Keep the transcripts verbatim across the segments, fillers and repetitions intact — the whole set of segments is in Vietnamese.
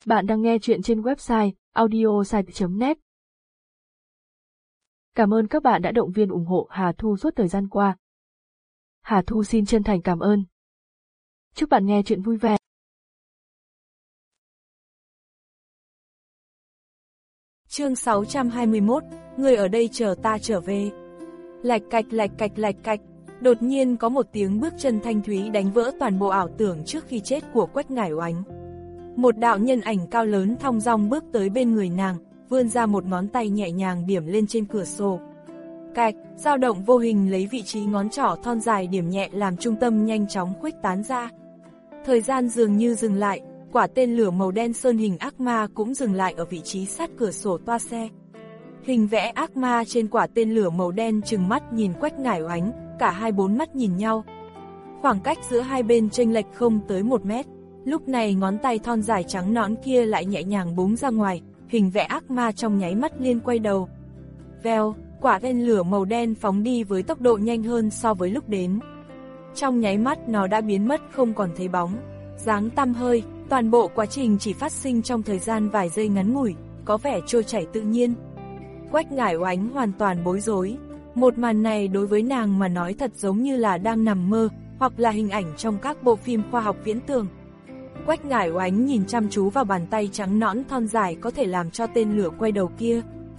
Bạn đang nghe chuyện trên website audiosite chấm net. Cảm ơn các bạn đã động viên ủng hộ Hà Thu suốt thời gian qua. Hà Thu xin chân thành cảm ơn. Chúc bạn nghe chuyện vui vẻ. Chương sáu trăm hai mươi mốt, người ở đây chờ ta trở về. Lạch cạch lạch cạch lạch cạch, đột nhiên có một tiếng bước chân thanh thúy đánh vỡ toàn bộ ảo tưởng trước khi chết của Quách Ngải Oánh. Một đạo nhân ảnh cao lớn thong dong bước tới bên người nàng, vươn ra một ngón tay nhẹ nhàng điểm lên trên cửa sổ. Cạch, dao động vô hình lấy vị trí ngón trỏ thon dài điểm nhẹ làm trung tâm nhanh chóng khuếch tán ra. Thời gian dường như dừng lại, quả tên lửa màu đen sơn hình ác ma cũng dừng lại ở vị trí sát cửa sổ toa xe. Hình vẽ ác ma trên quả tên lửa màu đen trừng mắt nhìn Quách Ngải Oánh, cả hai bốn mắt nhìn nhau. Khoảng cách giữa hai bên chênh lệch không tới một mét. Lúc này ngón tay thon dài trắng nõn kia lại nhẹ nhàng búng ra ngoài, hình vẽ ác ma trong nháy mắt liên quay đầu. Vèo, quả tên lửa màu đen phóng đi với tốc độ nhanh hơn so với lúc đến. Trong nháy mắt nó đã biến mất không còn thấy bóng, dáng tăm hơi, toàn bộ quá trình chỉ phát sinh trong thời gian vài giây ngắn ngủi, có vẻ trôi chảy tự nhiên. Quách Ngải Oánh hoàn toàn bối rối, một màn này đối với nàng mà nói thật giống như là đang nằm mơ, hoặc là hình ảnh trong các bộ phim khoa học viễn tưởng. Quách Ngải Oánh nhìn chăm chú vào bàn tay trắng nõn thon dài có thể làm cho tên lửa quay đầu kia.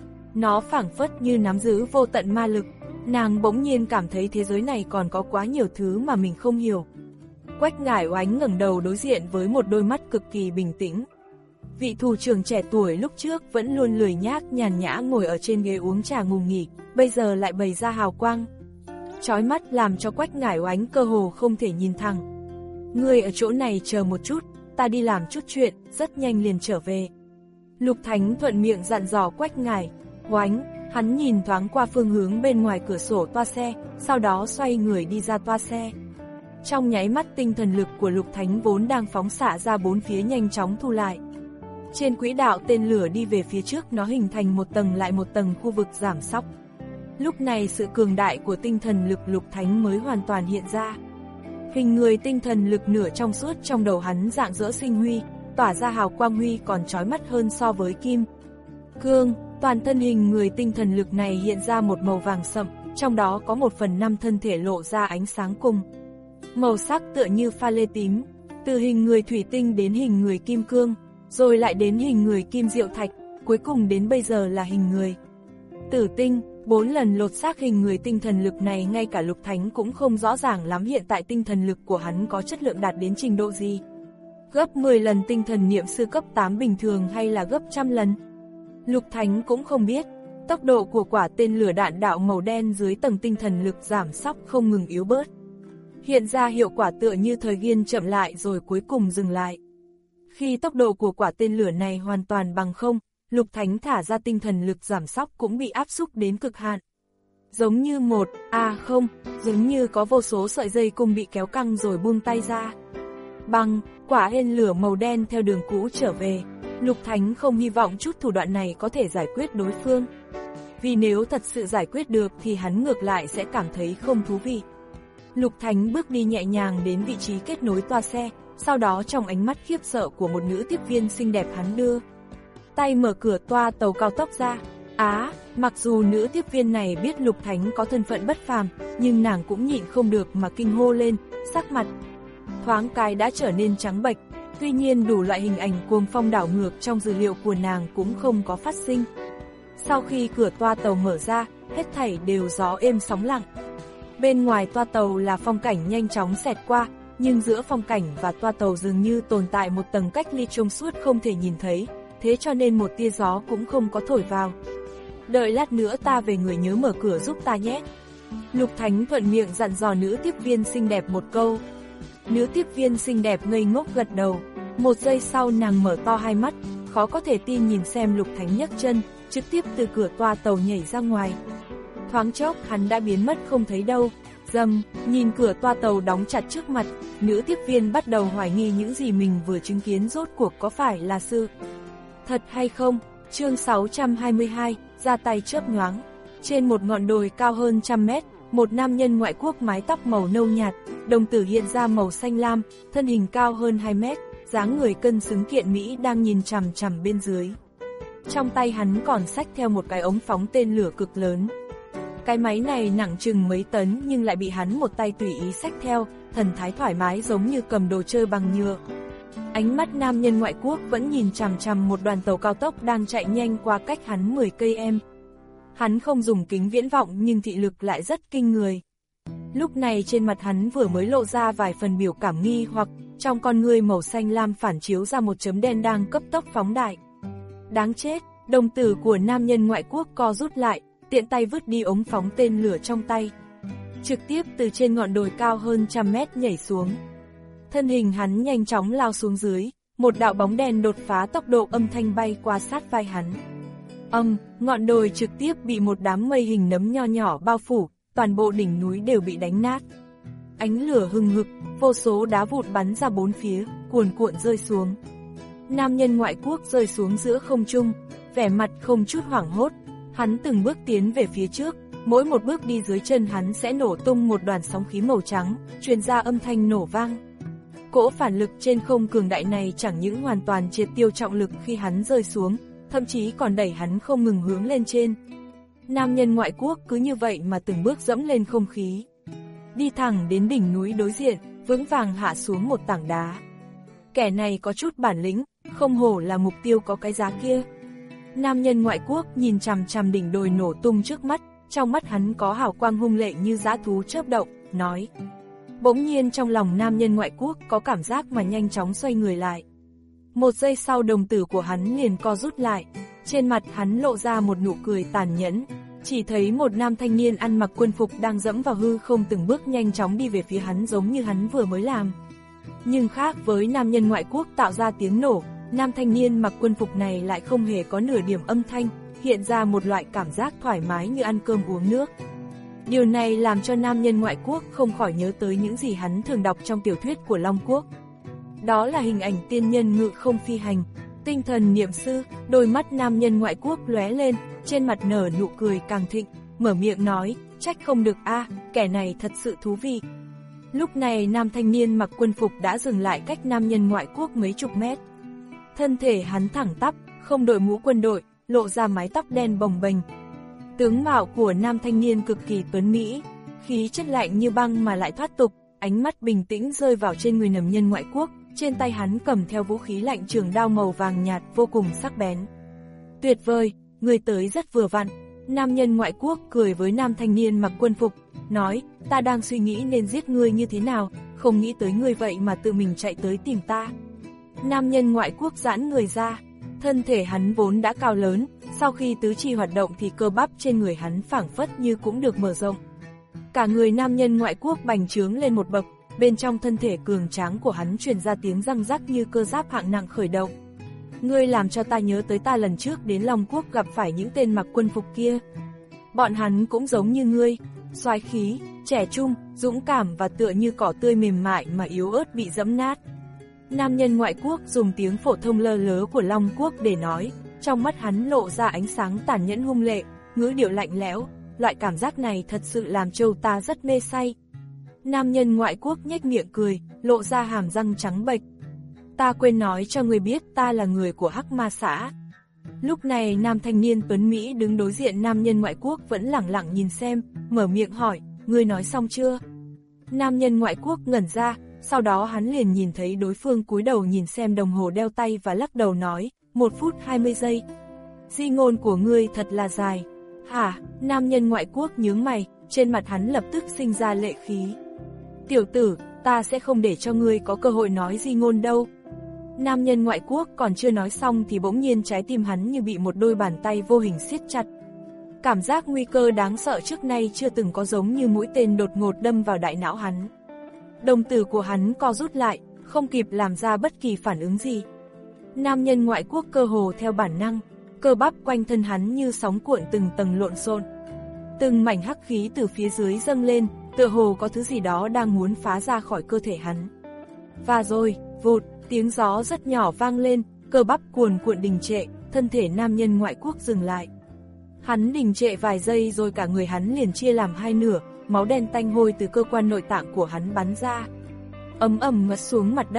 Nó phảng phất như nắm giữ vô tận ma lực, nàng bỗng nhiên cảm thấy thế giới này còn có quá nhiều thứ mà mình không hiểu. Quách Ngải Oánh ngẩng đầu đối diện với một đôi mắt cực kỳ bình tĩnh. Vị thủ trưởng trẻ tuổi lúc trước vẫn luôn lười nhác nhàn nhã ngồi ở trên ghế uống trà ngủ nghỉ, bây giờ lại bày ra hào quang chói mắt làm cho Quách Ngải Oánh cơ hồ không thể nhìn thẳng. Ngươi ở chỗ này chờ một chút, ta đi làm chút chuyện, rất nhanh liền trở về. Lục Thánh thuận miệng dặn dò Quách Ngải Oánh, hắn nhìn thoáng qua phương hướng bên ngoài cửa sổ toa xe, sau đó xoay người đi ra toa xe. Trong nháy mắt tinh thần lực của Lục Thánh vốn đang phóng xạ ra bốn phía nhanh chóng thu lại. Trên quỹ đạo tên lửa đi về phía trước nó hình thành một tầng lại một tầng khu vực giảm sóc. Lúc này sự cường đại của tinh thần lực Lục Thánh mới hoàn toàn hiện ra. Hình người tinh thần lực nửa trong suốt trong đầu hắn rạng rỡ sinh huy, tỏa ra hào quang huy còn chói mắt hơn so với kim cương. Toàn thân hình người tinh thần lực này hiện ra một màu vàng sậm, trong đó có một phần năm thân thể lộ ra ánh sáng cùng màu sắc tựa như pha lê tím. Từ hình người thủy tinh đến hình người kim cương, rồi lại đến hình người kim diệu thạch, cuối cùng đến bây giờ là hình người tử tinh. Bốn lần lột xác hình người tinh thần lực này ngay cả Lục Thánh cũng không rõ ràng lắm hiện tại tinh thần lực của hắn có chất lượng đạt đến trình độ gì. Gấp mười lần tinh thần niệm sư cấp tám bình thường hay là gấp trăm lần? Lục Thánh cũng không biết. Tốc độ của quả tên lửa đạn đạo màu đen dưới tầng tinh thần lực giảm sóc không ngừng yếu bớt. Hiện ra hiệu quả tựa như thời gian chậm lại rồi cuối cùng dừng lại. Khi tốc độ của quả tên lửa này hoàn toàn bằng không, Lục Thánh thả ra tinh thần lực giảm sóc cũng bị áp xúc đến cực hạn. Giống như một, à không, giống như có vô số sợi dây cung bị kéo căng rồi buông tay ra. Bằng, quả tên lửa màu đen theo đường cũ trở về. Lục Thánh không hy vọng chút thủ đoạn này có thể giải quyết đối phương. Vì nếu thật sự giải quyết được thì hắn ngược lại sẽ cảm thấy không thú vị. Lục Thánh bước đi nhẹ nhàng đến vị trí kết nối toa xe, sau đó trong ánh mắt khiếp sợ của một nữ tiếp viên xinh đẹp hắn đưa tay mở cửa toa tàu cao tốc ra. Á, mặc dù nữ tiếp viên này biết Lục Thánh có thân phận bất phàm, nhưng nàng cũng nhịn không được mà kinh hô lên, sắc mặt thoáng cái đã trở nên trắng bệch. Tuy nhiên đủ loại hình ảnh cuồng phong đảo ngược trong dữ liệu của nàng cũng không có phát sinh. Sau khi cửa toa tàu mở ra, hết thảy đều gió êm sóng lặng. Bên ngoài toa tàu là phong cảnh nhanh chóng xẹt qua, nhưng giữa phong cảnh và toa tàu dường như tồn tại một tầng cách ly trong suốt không thể nhìn thấy, thế cho nên một tia gió cũng không có thổi vào. Đợi lát nữa ta về người nhớ mở cửa giúp ta nhé. Lục Thánh thuận miệng dặn dò nữ tiếp viên xinh đẹp một câu. Nữ tiếp viên xinh đẹp ngây ngốc gật đầu. Một giây sau nàng mở to hai mắt, khó có thể tin nhìn xem Lục Thánh nhấc chân, trực tiếp từ cửa toa tàu nhảy ra ngoài. Thoáng chốc hắn đã biến mất không thấy đâu. Dầm, nhìn cửa toa tàu đóng chặt trước mặt, nữ tiếp viên bắt đầu hoài nghi những gì mình vừa chứng kiến rốt cuộc có phải là sự thật hay không. Chương sáu trăm hai mươi hai, ra tay chớp nhoáng. Trên một ngọn đồi cao hơn trăm mét, một nam nhân ngoại quốc mái tóc màu nâu nhạt, đồng tử hiện ra màu xanh lam, thân hình cao hơn hai mét, dáng người cân xứng kiện Mỹ đang nhìn chằm chằm bên dưới. Trong tay hắn còn xách theo một cái ống phóng tên lửa cực lớn. Cái máy này nặng chừng mấy tấn nhưng lại bị hắn một tay tùy ý xách theo, thần thái thoải mái giống như cầm đồ chơi bằng nhựa. Ánh mắt nam nhân ngoại quốc vẫn nhìn chằm chằm một đoàn tàu cao tốc đang chạy nhanh qua cách hắn mười cây số. Hắn không dùng kính viễn vọng nhưng thị lực lại rất kinh người. Lúc này trên mặt hắn vừa mới lộ ra vài phần biểu cảm nghi hoặc, trong con ngươi màu xanh lam phản chiếu ra một chấm đen đang cấp tốc phóng đại. Đáng chết, đồng tử của nam nhân ngoại quốc co rút lại, tiện tay vứt đi ống phóng tên lửa trong tay. Trực tiếp từ trên ngọn đồi cao hơn trăm mét nhảy xuống. Thân hình hắn nhanh chóng lao xuống dưới, một đạo bóng đen đột phá tốc độ âm thanh bay qua sát vai hắn. Âm, ngọn đồi trực tiếp bị một đám mây hình nấm nho nhỏ bao phủ, toàn bộ đỉnh núi đều bị đánh nát. Ánh lửa hừng hực, vô số đá vụn bắn ra bốn phía, cuồn cuộn rơi xuống. Nam nhân ngoại quốc rơi xuống giữa không trung, vẻ mặt không chút hoảng hốt. Hắn từng bước tiến về phía trước, mỗi một bước đi dưới chân hắn sẽ nổ tung một đoàn sóng khí màu trắng, truyền ra âm thanh nổ vang. Cỗ phản lực trên không cường đại này chẳng những hoàn toàn triệt tiêu trọng lực khi hắn rơi xuống, thậm chí còn đẩy hắn không ngừng hướng lên trên. Nam nhân ngoại quốc cứ như vậy mà từng bước dẫm lên không khí. Đi thẳng đến đỉnh núi đối diện, vững vàng hạ xuống một tảng đá. Kẻ này có chút bản lĩnh, không hổ là mục tiêu có cái giá kia. Nam nhân ngoại quốc nhìn chằm chằm đỉnh đồi nổ tung trước mắt, trong mắt hắn có hào quang hung lệ như dã thú chớp động, nói. Bỗng nhiên trong lòng nam nhân ngoại quốc có cảm giác mà nhanh chóng xoay người lại. Một giây sau đồng tử của hắn liền co rút lại, trên mặt hắn lộ ra một nụ cười tàn nhẫn, chỉ thấy một nam thanh niên ăn mặc quân phục đang dẫm vào hư không từng bước nhanh chóng đi về phía hắn giống như hắn vừa mới làm. Nhưng khác với nam nhân ngoại quốc tạo ra tiếng nổ, nam thanh niên mặc quân phục này lại không hề có nửa điểm âm thanh, hiện ra một loại cảm giác thoải mái như ăn cơm uống nước. Điều này làm cho nam nhân ngoại quốc không khỏi nhớ tới những gì hắn thường đọc trong tiểu thuyết của Long Quốc. Đó là hình ảnh tiên nhân ngự không phi hành, tinh thần niệm sư. Đôi mắt nam nhân ngoại quốc lóe lên, trên mặt nở nụ cười càng thịnh, mở miệng nói, trách không được a, à, kẻ này thật sự thú vị. Lúc này nam thanh niên mặc quân phục đã dừng lại cách nam nhân ngoại quốc mấy chục mét. Thân thể hắn thẳng tắp, không đội mũ quân đội, lộ ra mái tóc đen bồng bềnh. Tướng mạo của nam thanh niên cực kỳ tuấn mỹ, khí chất lạnh như băng mà lại thoát tục, ánh mắt bình tĩnh rơi vào trên người nam nhân ngoại quốc, trên tay hắn cầm theo vũ khí lạnh trường đao màu vàng nhạt vô cùng sắc bén. Tuyệt vời, người tới rất vừa vặn. Nam nhân ngoại quốc cười với nam thanh niên mặc quân phục, nói, ta đang suy nghĩ nên giết ngươi như thế nào, không nghĩ tới ngươi vậy mà tự mình chạy tới tìm ta. Nam nhân ngoại quốc giãn người ra, thân thể hắn vốn đã cao lớn, sau khi tứ chi hoạt động thì cơ bắp trên người hắn phảng phất như cũng được mở rộng. Cả người nam nhân ngoại quốc bành trướng lên một bậc, bên trong thân thể cường tráng của hắn truyền ra tiếng răng rắc như cơ giáp hạng nặng khởi động. Ngươi làm cho ta nhớ tới ta lần trước đến Long Quốc gặp phải những tên mặc quân phục kia. Bọn hắn cũng giống như ngươi, soái khí, trẻ trung, dũng cảm và tựa như cỏ tươi mềm mại mà yếu ớt bị dẫm nát. Nam nhân ngoại quốc dùng tiếng phổ thông lơ lớ của Long Quốc để nói, trong mắt hắn lộ ra ánh sáng tàn nhẫn hung lệ, ngữ điệu lạnh lẽo, loại cảm giác này thật sự làm châu ta rất mê say. Nam nhân ngoại quốc nhếch miệng cười, lộ ra hàm răng trắng bệch. Ta quên nói cho người biết ta là người của Hắc Ma xã. Lúc này nam thanh niên tuấn Mỹ đứng đối diện nam nhân ngoại quốc vẫn lẳng lặng nhìn xem, mở miệng hỏi, ngươi nói xong chưa? Nam nhân ngoại quốc ngẩn ra, sau đó hắn liền nhìn thấy đối phương cúi đầu nhìn xem đồng hồ đeo tay và lắc đầu nói, một phút hai mươi giây. Di ngôn của ngươi thật là dài. Hả? Nam nhân ngoại quốc nhướng mày, trên mặt hắn lập tức sinh ra lệ khí. Tiểu tử, ta sẽ không để cho ngươi có cơ hội nói di ngôn đâu. Nam nhân ngoại quốc còn chưa nói xong thì bỗng nhiên trái tim hắn như bị một đôi bàn tay vô hình siết chặt. Cảm giác nguy cơ đáng sợ trước nay chưa từng có giống như mũi tên đột ngột đâm vào đại não hắn. Đồng tử của hắn co rút lại, không kịp làm ra bất kỳ phản ứng gì. Nam nhân ngoại quốc cơ hồ theo bản năng, cơ bắp quanh thân hắn như sóng cuộn từng tầng lộn xộn. Từng mảnh hắc khí từ phía dưới dâng lên, tựa hồ có thứ gì đó đang muốn phá ra khỏi cơ thể hắn. Và rồi, vụt, tiếng gió rất nhỏ vang lên, cơ bắp cuồn cuộn đình trệ, thân thể nam nhân ngoại quốc dừng lại. Hắn đình trệ vài giây rồi cả người hắn liền chia làm hai nửa, máu đen tanh hôi từ cơ quan nội tạng của hắn bắn ra. Ấm ầm ngất xuống mặt đất.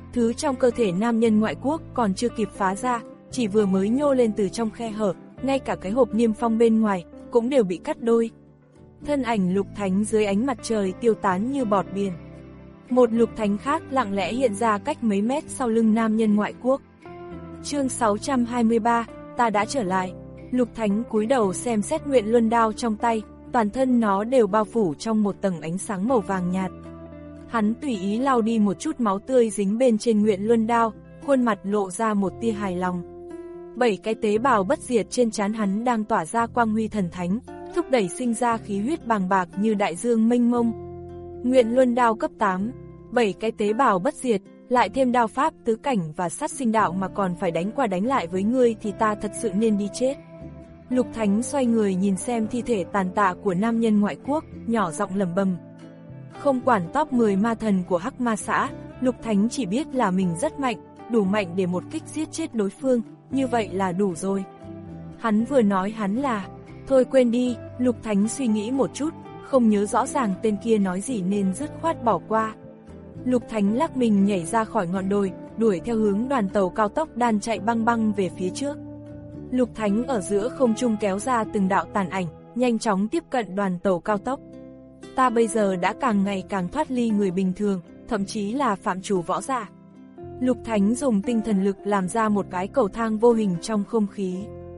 Thứ trong cơ thể nam nhân ngoại quốc còn chưa kịp phá ra, chỉ vừa mới nhô lên từ trong khe hở, ngay cả cái hộp niêm phong bên ngoài cũng đều bị cắt đôi. Thân ảnh Lục Thánh dưới ánh mặt trời tiêu tán như bọt biển. Một Lục Thánh khác lặng lẽ hiện ra cách mấy mét sau lưng nam nhân ngoại quốc. Chương sáu trăm hai mươi ba, ta đã trở lại. Lục Thánh cúi đầu xem xét Nguyện Luân đao trong tay, toàn thân nó đều bao phủ trong một tầng ánh sáng màu vàng nhạt. Hắn tùy ý lau đi một chút máu tươi dính bên trên Nguyện Luân đao, khuôn mặt lộ ra một tia hài lòng. Bảy cái tế bào bất diệt trên trán hắn đang tỏa ra quang huy thần thánh, thúc đẩy sinh ra khí huyết bàng bạc như đại dương mênh mông. Nguyện Luân đao cấp tám, bảy cái tế bào bất diệt, lại thêm đao pháp tứ cảnh và sát sinh đạo mà còn phải đánh qua đánh lại với ngươi thì ta thật sự nên đi chết. Lục Thánh xoay người nhìn xem thi thể tàn tạ của nam nhân ngoại quốc, nhỏ giọng lẩm bẩm. Không quản top mười ma thần của Hắc Ma xã, Lục Thánh chỉ biết là mình rất mạnh, đủ mạnh để một kích giết chết đối phương, như vậy là đủ rồi. Hắn vừa nói hắn là, thôi quên đi, Lục Thánh suy nghĩ một chút, không nhớ rõ ràng tên kia nói gì nên dứt khoát bỏ qua. Lục Thánh lắc mình nhảy ra khỏi ngọn đồi, đuổi theo hướng đoàn tàu cao tốc đang chạy băng băng về phía trước. Lục Thánh ở giữa không trung kéo ra từng đạo tàn ảnh, nhanh chóng tiếp cận đoàn tàu cao tốc. Ta bây giờ đã càng ngày càng thoát ly người bình thường, thậm chí là phạm chủ võ giả. Lục Thánh dùng tinh thần lực làm ra một cái cầu thang vô hình trong không khí.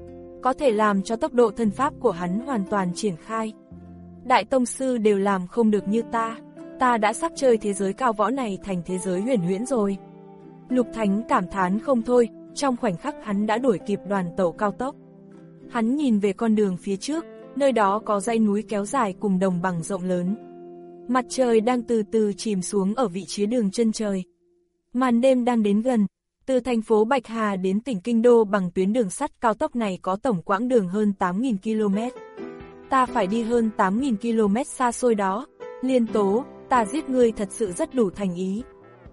Có thể làm cho tốc độ thân pháp của hắn hoàn toàn triển khai. Đại tông sư đều làm không được như ta. Ta đã sắp chơi thế giới cao võ này thành thế giới huyền huyễn rồi. Lục Thánh cảm thán không thôi, trong khoảnh khắc hắn đã đuổi kịp đoàn tàu cao tốc. Hắn nhìn về con đường phía trước, nơi đó có dãy núi kéo dài cùng đồng bằng rộng lớn. Mặt trời đang từ từ chìm xuống ở vị trí đường chân trời. Màn đêm đang đến gần, từ thành phố Bạch Hà đến tỉnh Kinh Đô bằng tuyến đường sắt cao tốc này có tổng quãng đường hơn tám nghìn ki lô mét. Ta phải đi hơn tám nghìn ki lô mét xa xôi đó. Liên Tố, ta giết ngươi thật sự rất đủ thành ý.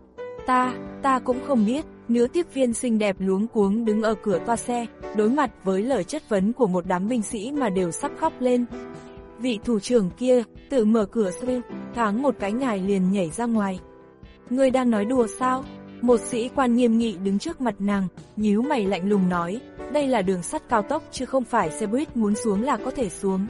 Ta, ta cũng không biết. Nữ tiếp viên xinh đẹp luống cuống đứng ở cửa toa xe, đối mặt với lời chất vấn của một đám binh sĩ mà đều sắp khóc lên. Vị thủ trưởng kia, tự mở cửa xe, thoáng một cái ngài liền nhảy ra ngoài. Ngươi đang nói đùa sao? Một sĩ quan nghiêm nghị đứng trước mặt nàng, nhíu mày lạnh lùng nói, đây là đường sắt cao tốc chứ không phải xe buýt muốn xuống là có thể xuống.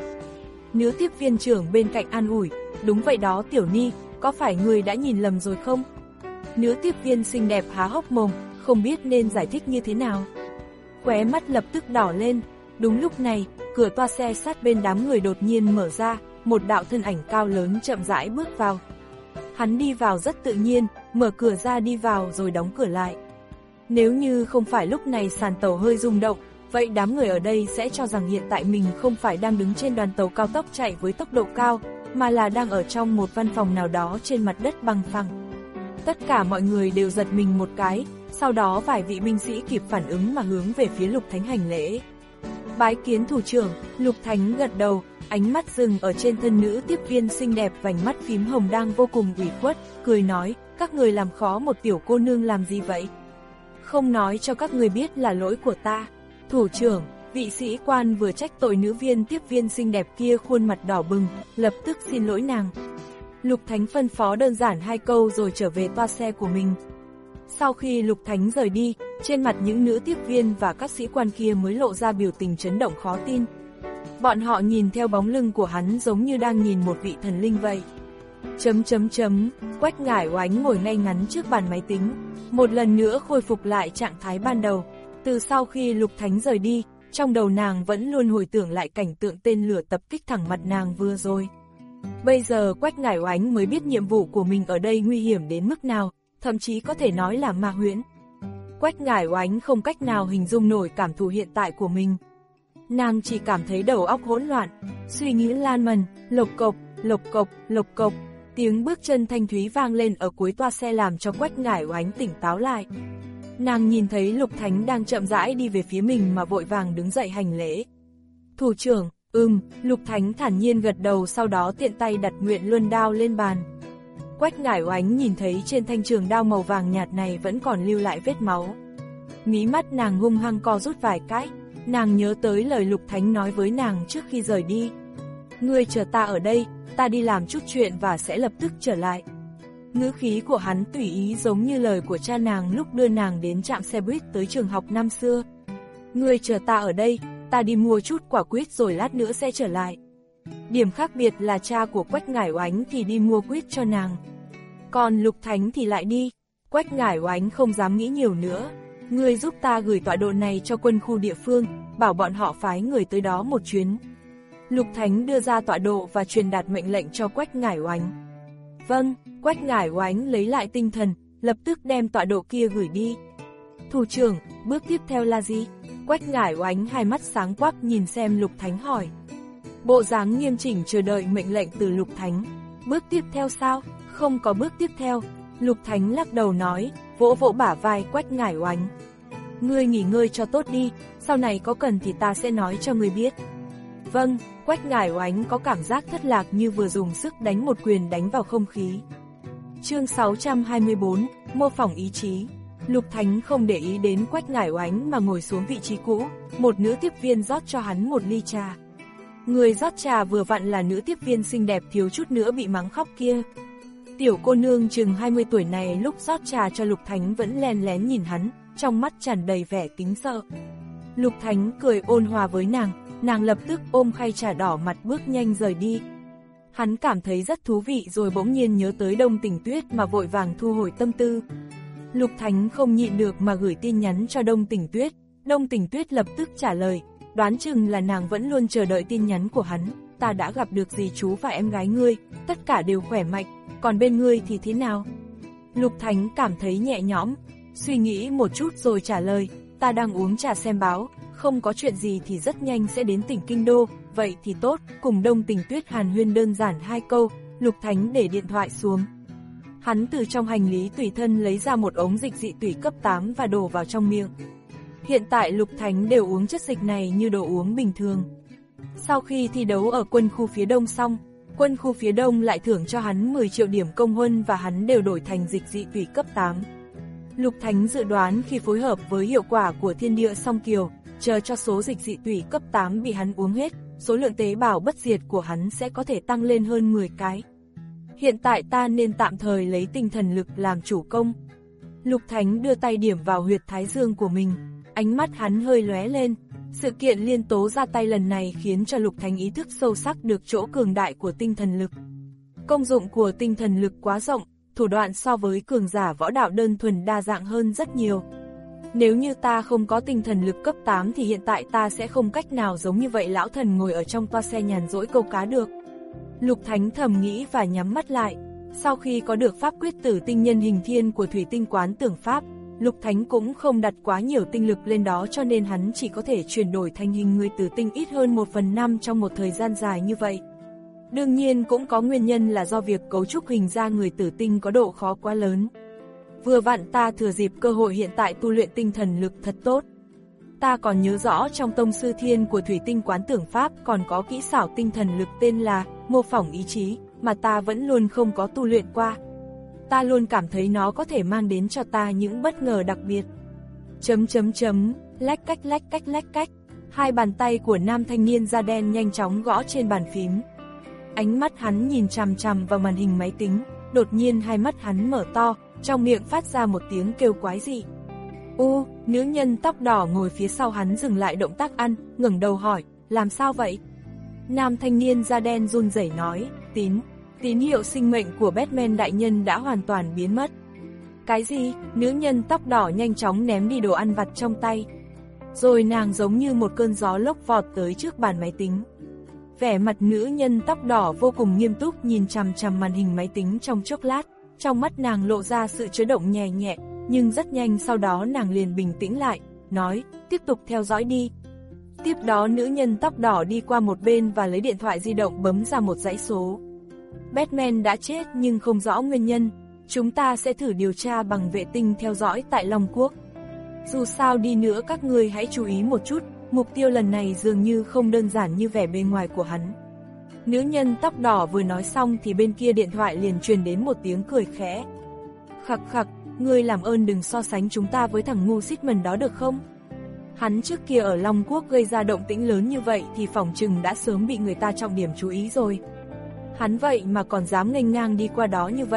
Nữ tiếp viên trưởng bên cạnh an ủi, đúng vậy đó Tiểu Ni, có phải ngươi đã nhìn lầm rồi không? Nữ tiếp viên xinh đẹp há hốc mồm, không biết nên giải thích như thế nào. Khóe mắt lập tức đỏ lên, đúng lúc này, cửa toa xe sát bên đám người đột nhiên mở ra, một đạo thân ảnh cao lớn chậm rãi bước vào. Hắn đi vào rất tự nhiên, mở cửa ra đi vào rồi đóng cửa lại. Nếu như không phải lúc này sàn tàu hơi rung động, vậy đám người ở đây sẽ cho rằng hiện tại mình không phải đang đứng trên đoàn tàu cao tốc chạy với tốc độ cao, mà là đang ở trong một văn phòng nào đó trên mặt đất bằng phẳng. Tất cả mọi người đều giật mình một cái, sau đó vài vị binh sĩ kịp phản ứng mà hướng về phía Lục Thánh hành lễ. Bái kiến thủ trưởng, Lục Thánh gật đầu, ánh mắt dừng ở trên thân nữ tiếp viên xinh đẹp vành mắt phím hồng đang vô cùng ủy khuất, cười nói, các người làm khó một tiểu cô nương làm gì vậy? Không nói cho các người biết là lỗi của ta. Thủ trưởng, vị sĩ quan vừa trách tội nữ viên tiếp viên xinh đẹp kia khuôn mặt đỏ bừng, lập tức xin lỗi nàng. Lục Thánh phân phó đơn giản hai câu rồi trở về toa xe của mình. Sau khi Lục Thánh rời đi, trên mặt những nữ tiếp viên và các sĩ quan kia mới lộ ra biểu tình chấn động khó tin. Bọn họ nhìn theo bóng lưng của hắn giống như đang nhìn một vị thần linh vậy. Chấm chấm chấm, Quách Ngải Oánh ngồi ngay ngắn trước bàn máy tính, một lần nữa khôi phục lại trạng thái ban đầu. Từ sau khi Lục Thánh rời đi, trong đầu nàng vẫn luôn hồi tưởng lại cảnh tượng tên lửa tập kích thẳng mặt nàng vừa rồi. Bây giờ Quách Ngải Oánh mới biết nhiệm vụ của mình ở đây nguy hiểm đến mức nào, thậm chí có thể nói là ma huyễn. Quách Ngải Oánh không cách nào hình dung nổi cảm thụ hiện tại của mình. Nàng chỉ cảm thấy đầu óc hỗn loạn, suy nghĩ lan man, lộc cộc, lộc cộc, lộc cộc. Tiếng bước chân thanh thúy vang lên ở cuối toa xe làm cho Quách Ngải Oánh tỉnh táo lại. Nàng nhìn thấy Lục Thánh đang chậm rãi đi về phía mình mà vội vàng đứng dậy hành lễ. Thủ trưởng, ừm, Lục Thánh thản nhiên gật đầu, sau đó tiện tay đặt Nguyện Luân đao lên bàn. Quách Ngải Oánh nhìn thấy trên thanh trường đao màu vàng nhạt này vẫn còn lưu lại vết máu. Mí mắt nàng hung hăng co rút vài cái, nàng nhớ tới lời Lục Thánh nói với nàng trước khi rời đi. Ngươi chờ ta ở đây, ta đi làm chút chuyện và sẽ lập tức trở lại. Ngữ khí của hắn tùy ý giống như lời của cha nàng lúc đưa nàng đến trạm xe buýt tới trường học năm xưa. Ngươi chờ ta ở đây, ta đi mua chút quả quýt rồi lát nữa sẽ trở lại. Điểm khác biệt là cha của Quách Ngải Oánh thì đi mua quýt cho nàng. Còn Lục Thánh thì lại đi. Quách Ngải Oánh không dám nghĩ nhiều nữa. Ngươi giúp ta gửi tọa độ này cho quân khu địa phương, bảo bọn họ phái người tới đó một chuyến. Lục Thánh đưa ra tọa độ và truyền đạt mệnh lệnh cho Quách Ngải Oánh. Vâng, Quách Ngải Oánh lấy lại tinh thần, lập tức đem tọa độ kia gửi đi. Thủ trưởng, bước tiếp theo là gì? Quách Ngải Oánh hai mắt sáng quắc nhìn xem Lục Thánh hỏi. Bộ dáng nghiêm chỉnh chờ đợi mệnh lệnh từ Lục Thánh. Bước tiếp theo sao? Không có bước tiếp theo. Lục Thánh lắc đầu nói, vỗ vỗ bả vai Quách Ngải Oánh. Ngươi nghỉ ngơi cho tốt đi, sau này có cần thì ta sẽ nói cho ngươi biết. Vâng, Quách Ngải Oánh có cảm giác thất lạc như vừa dùng sức đánh một quyền đánh vào không khí. Chương sáu trăm hai mươi tư, mô phỏng ý chí. Lục Thánh không để ý đến Quách Ngải Oánh mà ngồi xuống vị trí cũ, một nữ tiếp viên rót cho hắn một ly trà. Người rót trà vừa vặn là nữ tiếp viên xinh đẹp thiếu chút nữa bị mắng khóc kia. Tiểu cô nương chừng hai mươi tuổi này lúc rót trà cho Lục Thánh vẫn lén lén nhìn hắn, trong mắt tràn đầy vẻ kính sợ. Lục Thánh cười ôn hòa với nàng, nàng lập tức ôm khay trà đỏ mặt bước nhanh rời đi. Hắn cảm thấy rất thú vị rồi bỗng nhiên nhớ tới Đông Tình Tuyết mà vội vàng thu hồi tâm tư. Lục Thánh không nhịn được mà gửi tin nhắn cho Đông Tình Tuyết. Đông Tình Tuyết lập tức trả lời, đoán chừng là nàng vẫn luôn chờ đợi tin nhắn của hắn. Ta đã gặp được dì chú và em gái ngươi, tất cả đều khỏe mạnh, còn bên ngươi thì thế nào? Lục Thánh cảm thấy nhẹ nhõm, suy nghĩ một chút rồi trả lời, ta đang uống trà xem báo, không có chuyện gì thì rất nhanh sẽ đến tỉnh Kinh Đô, vậy thì tốt. Cùng Đông Tình Tuyết hàn huyên đơn giản hai câu, Lục Thánh để điện thoại xuống. Hắn từ trong hành lý tùy thân lấy ra một ống dịch dị tủy cấp tám và đổ vào trong miệng. Hiện tại Lục Thánh đều uống chất dịch này như đồ uống bình thường. Sau khi thi đấu ở quân khu phía Đông xong, quân khu phía Đông lại thưởng cho hắn mười triệu điểm công huân và hắn đều đổi thành dịch dị tủy cấp tám. Lục Thánh dự đoán khi phối hợp với hiệu quả của thiên địa song kiều, chờ cho số dịch dị tủy cấp tám bị hắn uống hết, số lượng tế bào bất diệt của hắn sẽ có thể tăng lên hơn mười cái. Hiện tại ta nên tạm thời lấy tinh thần lực làm chủ công. Lục Thánh đưa tay điểm vào huyệt thái dương của mình, ánh mắt hắn hơi lóe lên. Sự kiện liên tố ra tay lần này khiến cho Lục Thánh ý thức sâu sắc được chỗ cường đại của tinh thần lực. Công dụng của tinh thần lực quá rộng, thủ đoạn so với cường giả võ đạo đơn thuần đa dạng hơn rất nhiều. Nếu như ta không có tinh thần lực cấp tám thì hiện tại ta sẽ không cách nào giống như vậy lão thần ngồi ở trong toa xe nhàn rỗi câu cá được. Lục Thánh thầm nghĩ và nhắm mắt lại. Sau khi có được pháp quyết tử tinh nhân hình thiên của Thủy Tinh Quán Tưởng Pháp, Lục Thánh cũng không đặt quá nhiều tinh lực lên đó cho nên hắn chỉ có thể chuyển đổi thành hình người tử tinh ít hơn một phần năm trong một thời gian dài như vậy. Đương nhiên cũng có nguyên nhân là do việc cấu trúc hình ra người tử tinh có độ khó quá lớn. Vừa vặn ta thừa dịp cơ hội hiện tại tu luyện tinh thần lực thật tốt. Ta còn nhớ rõ trong tông sư thiên của Thủy Tinh Quán Tưởng Pháp còn có kỹ xảo tinh thần lực tên là mô phỏng ý chí, mà ta vẫn luôn không có tu luyện qua. Ta luôn cảm thấy nó có thể mang đến cho ta những bất ngờ đặc biệt. Chấm chấm chấm, lách cách lách cách lách cách. Hai bàn tay của nam thanh niên da đen nhanh chóng gõ trên bàn phím. Ánh mắt hắn nhìn chằm chằm vào màn hình máy tính, đột nhiên hai mắt hắn mở to, trong miệng phát ra một tiếng kêu quái dị. U, nữ nhân tóc đỏ ngồi phía sau hắn dừng lại động tác ăn, ngẩng đầu hỏi, làm sao vậy? Nam thanh niên da đen run rẩy nói, tín, tín hiệu sinh mệnh của Batman đại nhân đã hoàn toàn biến mất. Cái gì? Nữ nhân tóc đỏ nhanh chóng ném đi đồ ăn vặt trong tay. Rồi nàng giống như một cơn gió lốc vọt tới trước bàn máy tính. Vẻ mặt nữ nhân tóc đỏ vô cùng nghiêm túc nhìn chằm chằm màn hình máy tính trong chốc lát, trong mắt nàng lộ ra sự chấn động nhẹ nhẹ, nhưng rất nhanh sau đó nàng liền bình tĩnh lại, nói, tiếp tục theo dõi đi. Tiếp đó nữ nhân tóc đỏ đi qua một bên và lấy điện thoại di động bấm ra một dãy số. Batman đã chết nhưng không rõ nguyên nhân, chúng ta sẽ thử điều tra bằng vệ tinh theo dõi tại Long Quốc. Dù sao đi nữa các ngươi hãy chú ý một chút, mục tiêu lần này dường như không đơn giản như vẻ bề ngoài của hắn. Nữ nhân tóc đỏ vừa nói xong thì bên kia điện thoại liền truyền đến một tiếng cười khẽ. Khặc khặc, ngươi làm ơn đừng so sánh chúng ta với thằng ngu Xích đó được không? Hắn trước kia ở Long Quốc gây ra động tĩnh lớn như vậy thì phỏng chừng đã sớm bị người ta trọng điểm chú ý rồi. Hắn vậy mà còn dám nghênh ngang đi qua đó như vậy,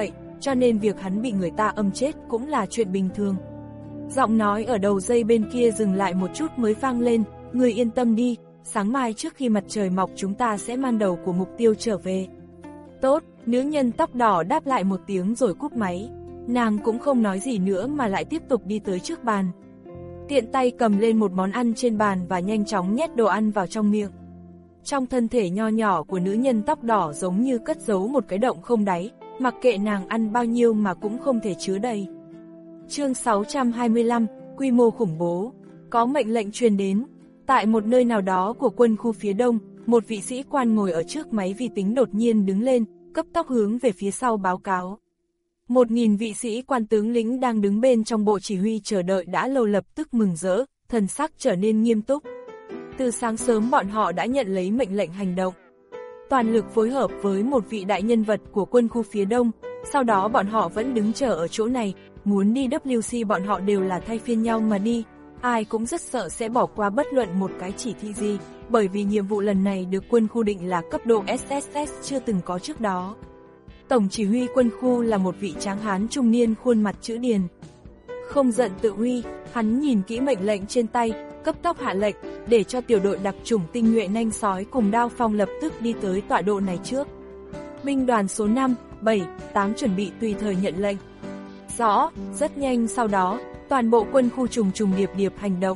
cho nên việc hắn bị người ta âm chết cũng là chuyện bình thường. Giọng nói ở đầu dây bên kia dừng lại một chút mới vang lên, người yên tâm đi, sáng mai trước khi mặt trời mọc chúng ta sẽ mang đầu của mục tiêu trở về. Tốt, nữ nhân tóc đỏ đáp lại một tiếng rồi cúp máy. Nàng cũng không nói gì nữa mà lại tiếp tục đi tới trước bàn. Tiện tay cầm lên một món ăn trên bàn và nhanh chóng nhét đồ ăn vào trong miệng. Trong thân thể nho nhỏ của nữ nhân tóc đỏ giống như cất giấu một cái động không đáy, mặc kệ nàng ăn bao nhiêu mà cũng không thể chứa đầy. Chương sáu trăm hai mươi lăm, quy mô khủng bố. Có mệnh lệnh truyền đến. Tại một nơi nào đó của quân khu phía đông, một vị sĩ quan ngồi ở trước máy vi tính đột nhiên đứng lên, cấp tốc hướng về phía sau báo cáo. Một nghìn vị sĩ quan tướng lĩnh đang đứng bên trong bộ chỉ huy chờ đợi đã lâu lập tức mừng rỡ, thần sắc trở nên nghiêm túc. Từ sáng sớm bọn họ đã nhận lấy mệnh lệnh hành động. Toàn lực phối hợp với một vị đại nhân vật của quân khu phía đông, sau đó bọn họ vẫn đứng chờ ở chỗ này, muốn đi W C bọn họ đều là thay phiên nhau mà đi. Ai cũng rất sợ sẽ bỏ qua bất luận một cái chỉ thị gì, bởi vì nhiệm vụ lần này được quân khu định là cấp độ S S S chưa từng có trước đó. Tổng chỉ huy quân khu là một vị tráng hán trung niên khuôn mặt chữ điền. Không giận tự uy, hắn nhìn kỹ mệnh lệnh trên tay, cấp tốc hạ lệnh, để cho tiểu đội đặc chủng tinh nhuệ nanh sói cùng Đao Phong lập tức đi tới tọa độ này trước. Binh đoàn số năm, bảy, tám chuẩn bị tùy thời nhận lệnh. Rõ, rất nhanh sau đó, toàn bộ quân khu trùng trùng điệp điệp hành động.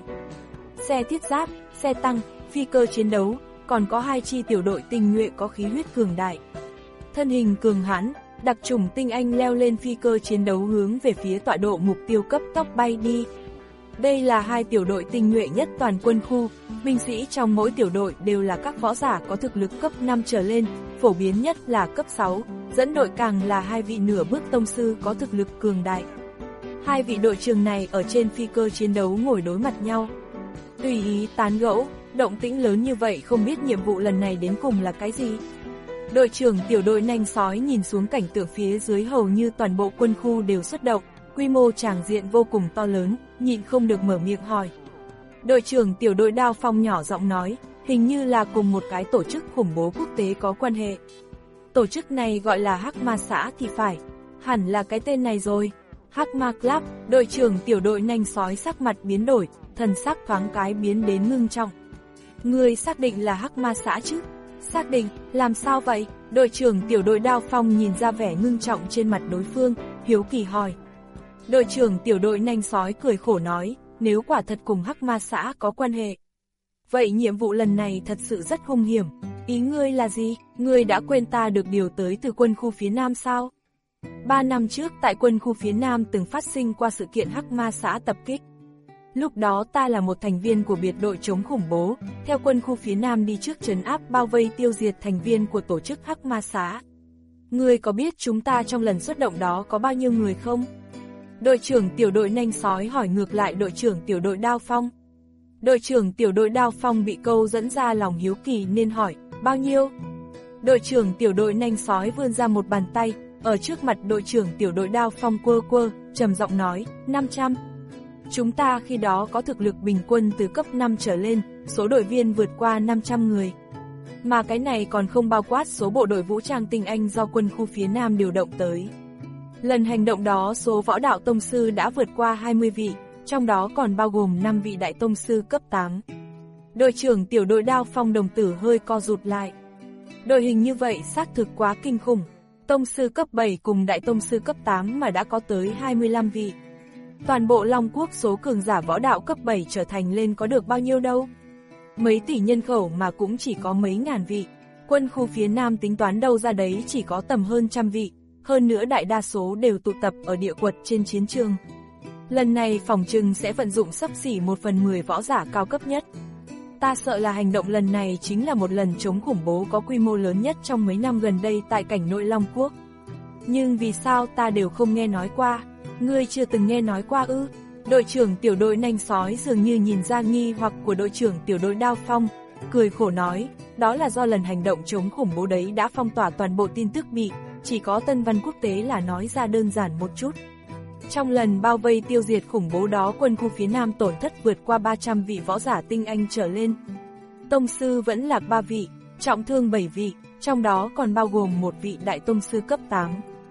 Xe thiết giáp, xe tăng, phi cơ chiến đấu, còn có hai chi tiểu đội tinh nhuệ có khí huyết cường đại. Thân hình cường hãn, đặc chủng tinh anh leo lên phi cơ chiến đấu hướng về phía tọa độ mục tiêu cấp tốc bay đi. Đây là hai tiểu đội tinh nhuệ nhất toàn quân khu, binh sĩ trong mỗi tiểu đội đều là các võ giả có thực lực cấp năm trở lên, phổ biến nhất là cấp sáu, dẫn đội càng là hai vị nửa bước tông sư có thực lực cường đại. Hai vị đội trưởng này ở trên phi cơ chiến đấu ngồi đối mặt nhau. Tùy ý tán gẫu, động tĩnh lớn như vậy không biết nhiệm vụ lần này đến cùng là cái gì. Đội trưởng tiểu đội nanh sói nhìn xuống cảnh tượng phía dưới hầu như toàn bộ quân khu đều xuất động, quy mô tràng diện vô cùng to lớn, nhịn không được mở miệng hỏi. Đội trưởng tiểu đội Đao Phong nhỏ giọng nói, hình như là cùng một cái tổ chức khủng bố quốc tế có quan hệ. Tổ chức này gọi là Hắc Ma xã thì phải, hẳn là cái tên này rồi. Hắc Ma Club, đội trưởng tiểu đội nanh sói sắc mặt biến đổi, thần sắc thoáng cái biến đến ngưng trọng. Người xác định là Hắc Ma xã chứ? Xác định, làm sao vậy? Đội trưởng tiểu đội Đao Phong nhìn ra vẻ ngưng trọng trên mặt đối phương, hiếu kỳ hỏi. Đội trưởng tiểu đội nanh sói cười khổ nói, nếu quả thật cùng Hắc Ma xã có quan hệ. Vậy nhiệm vụ lần này thật sự rất hung hiểm. Ý ngươi là gì? Ngươi đã quên ta được điều tới từ quân khu phía Nam sao? Ba năm trước tại quân khu phía Nam từng phát sinh qua sự kiện Hắc Ma xã tập kích. Lúc đó ta là một thành viên của biệt đội chống khủng bố, theo quân khu phía Nam đi trước trấn áp bao vây tiêu diệt thành viên của tổ chức Hắc Ma xã. Ngươi có biết chúng ta trong lần xuất động đó có bao nhiêu người không? Đội trưởng tiểu đội nanh sói hỏi ngược lại đội trưởng tiểu đội Đao Phong. Đội trưởng tiểu đội Đao Phong bị câu dẫn ra lòng hiếu kỳ nên hỏi, bao nhiêu? Đội trưởng tiểu đội nanh sói vươn ra một bàn tay, ở trước mặt đội trưởng tiểu đội Đao Phong quơ quơ, trầm giọng nói, năm trăm. Chúng ta khi đó có thực lực bình quân từ cấp năm trở lên, số đội viên vượt qua năm trăm người. Mà cái này còn không bao quát số bộ đội vũ trang tinh anh do quân khu phía Nam điều động tới. Lần hành động đó số võ đạo tông sư đã vượt qua hai mươi vị, trong đó còn bao gồm năm vị đại tông sư cấp tám. Đội trưởng tiểu đội Đao Phong đồng tử hơi co rụt lại. Đội hình như vậy xác thực quá kinh khủng. Tông sư cấp bảy cùng đại tông sư cấp tám mà đã có tới hai mươi lăm vị. Toàn bộ Long Quốc số cường giả võ đạo cấp bảy trở thành lên có được bao nhiêu đâu. Mấy tỷ nhân khẩu mà cũng chỉ có mấy ngàn vị. Quân khu phía Nam tính toán đâu ra đấy chỉ có tầm hơn trăm vị. Hơn nữa đại đa số đều tụ tập ở địa quật trên chiến trường. Lần này phòng trừng sẽ vận dụng xấp xỉ một phần mười võ giả cao cấp nhất. Ta sợ là hành động lần này chính là một lần chống khủng bố có quy mô lớn nhất trong mấy năm gần đây tại cảnh nội Long Quốc. Nhưng vì sao ta đều không nghe nói qua? Ngươi chưa từng nghe nói qua ư? Đội trưởng tiểu đội nanh sói dường như nhìn ra nghi hoặc của đội trưởng tiểu đội Đao Phong, cười khổ nói, đó là do lần hành động chống khủng bố đấy đã phong tỏa toàn bộ tin tức bị, chỉ có Tân Văn Quốc tế là nói ra đơn giản một chút. Trong lần bao vây tiêu diệt khủng bố đó quân khu phía Nam tổn thất vượt qua ba trăm vị võ giả tinh anh trở lên. Tông sư vẫn lạc ba vị, trọng thương bảy vị, trong đó còn bao gồm một vị đại tông sư cấp tám.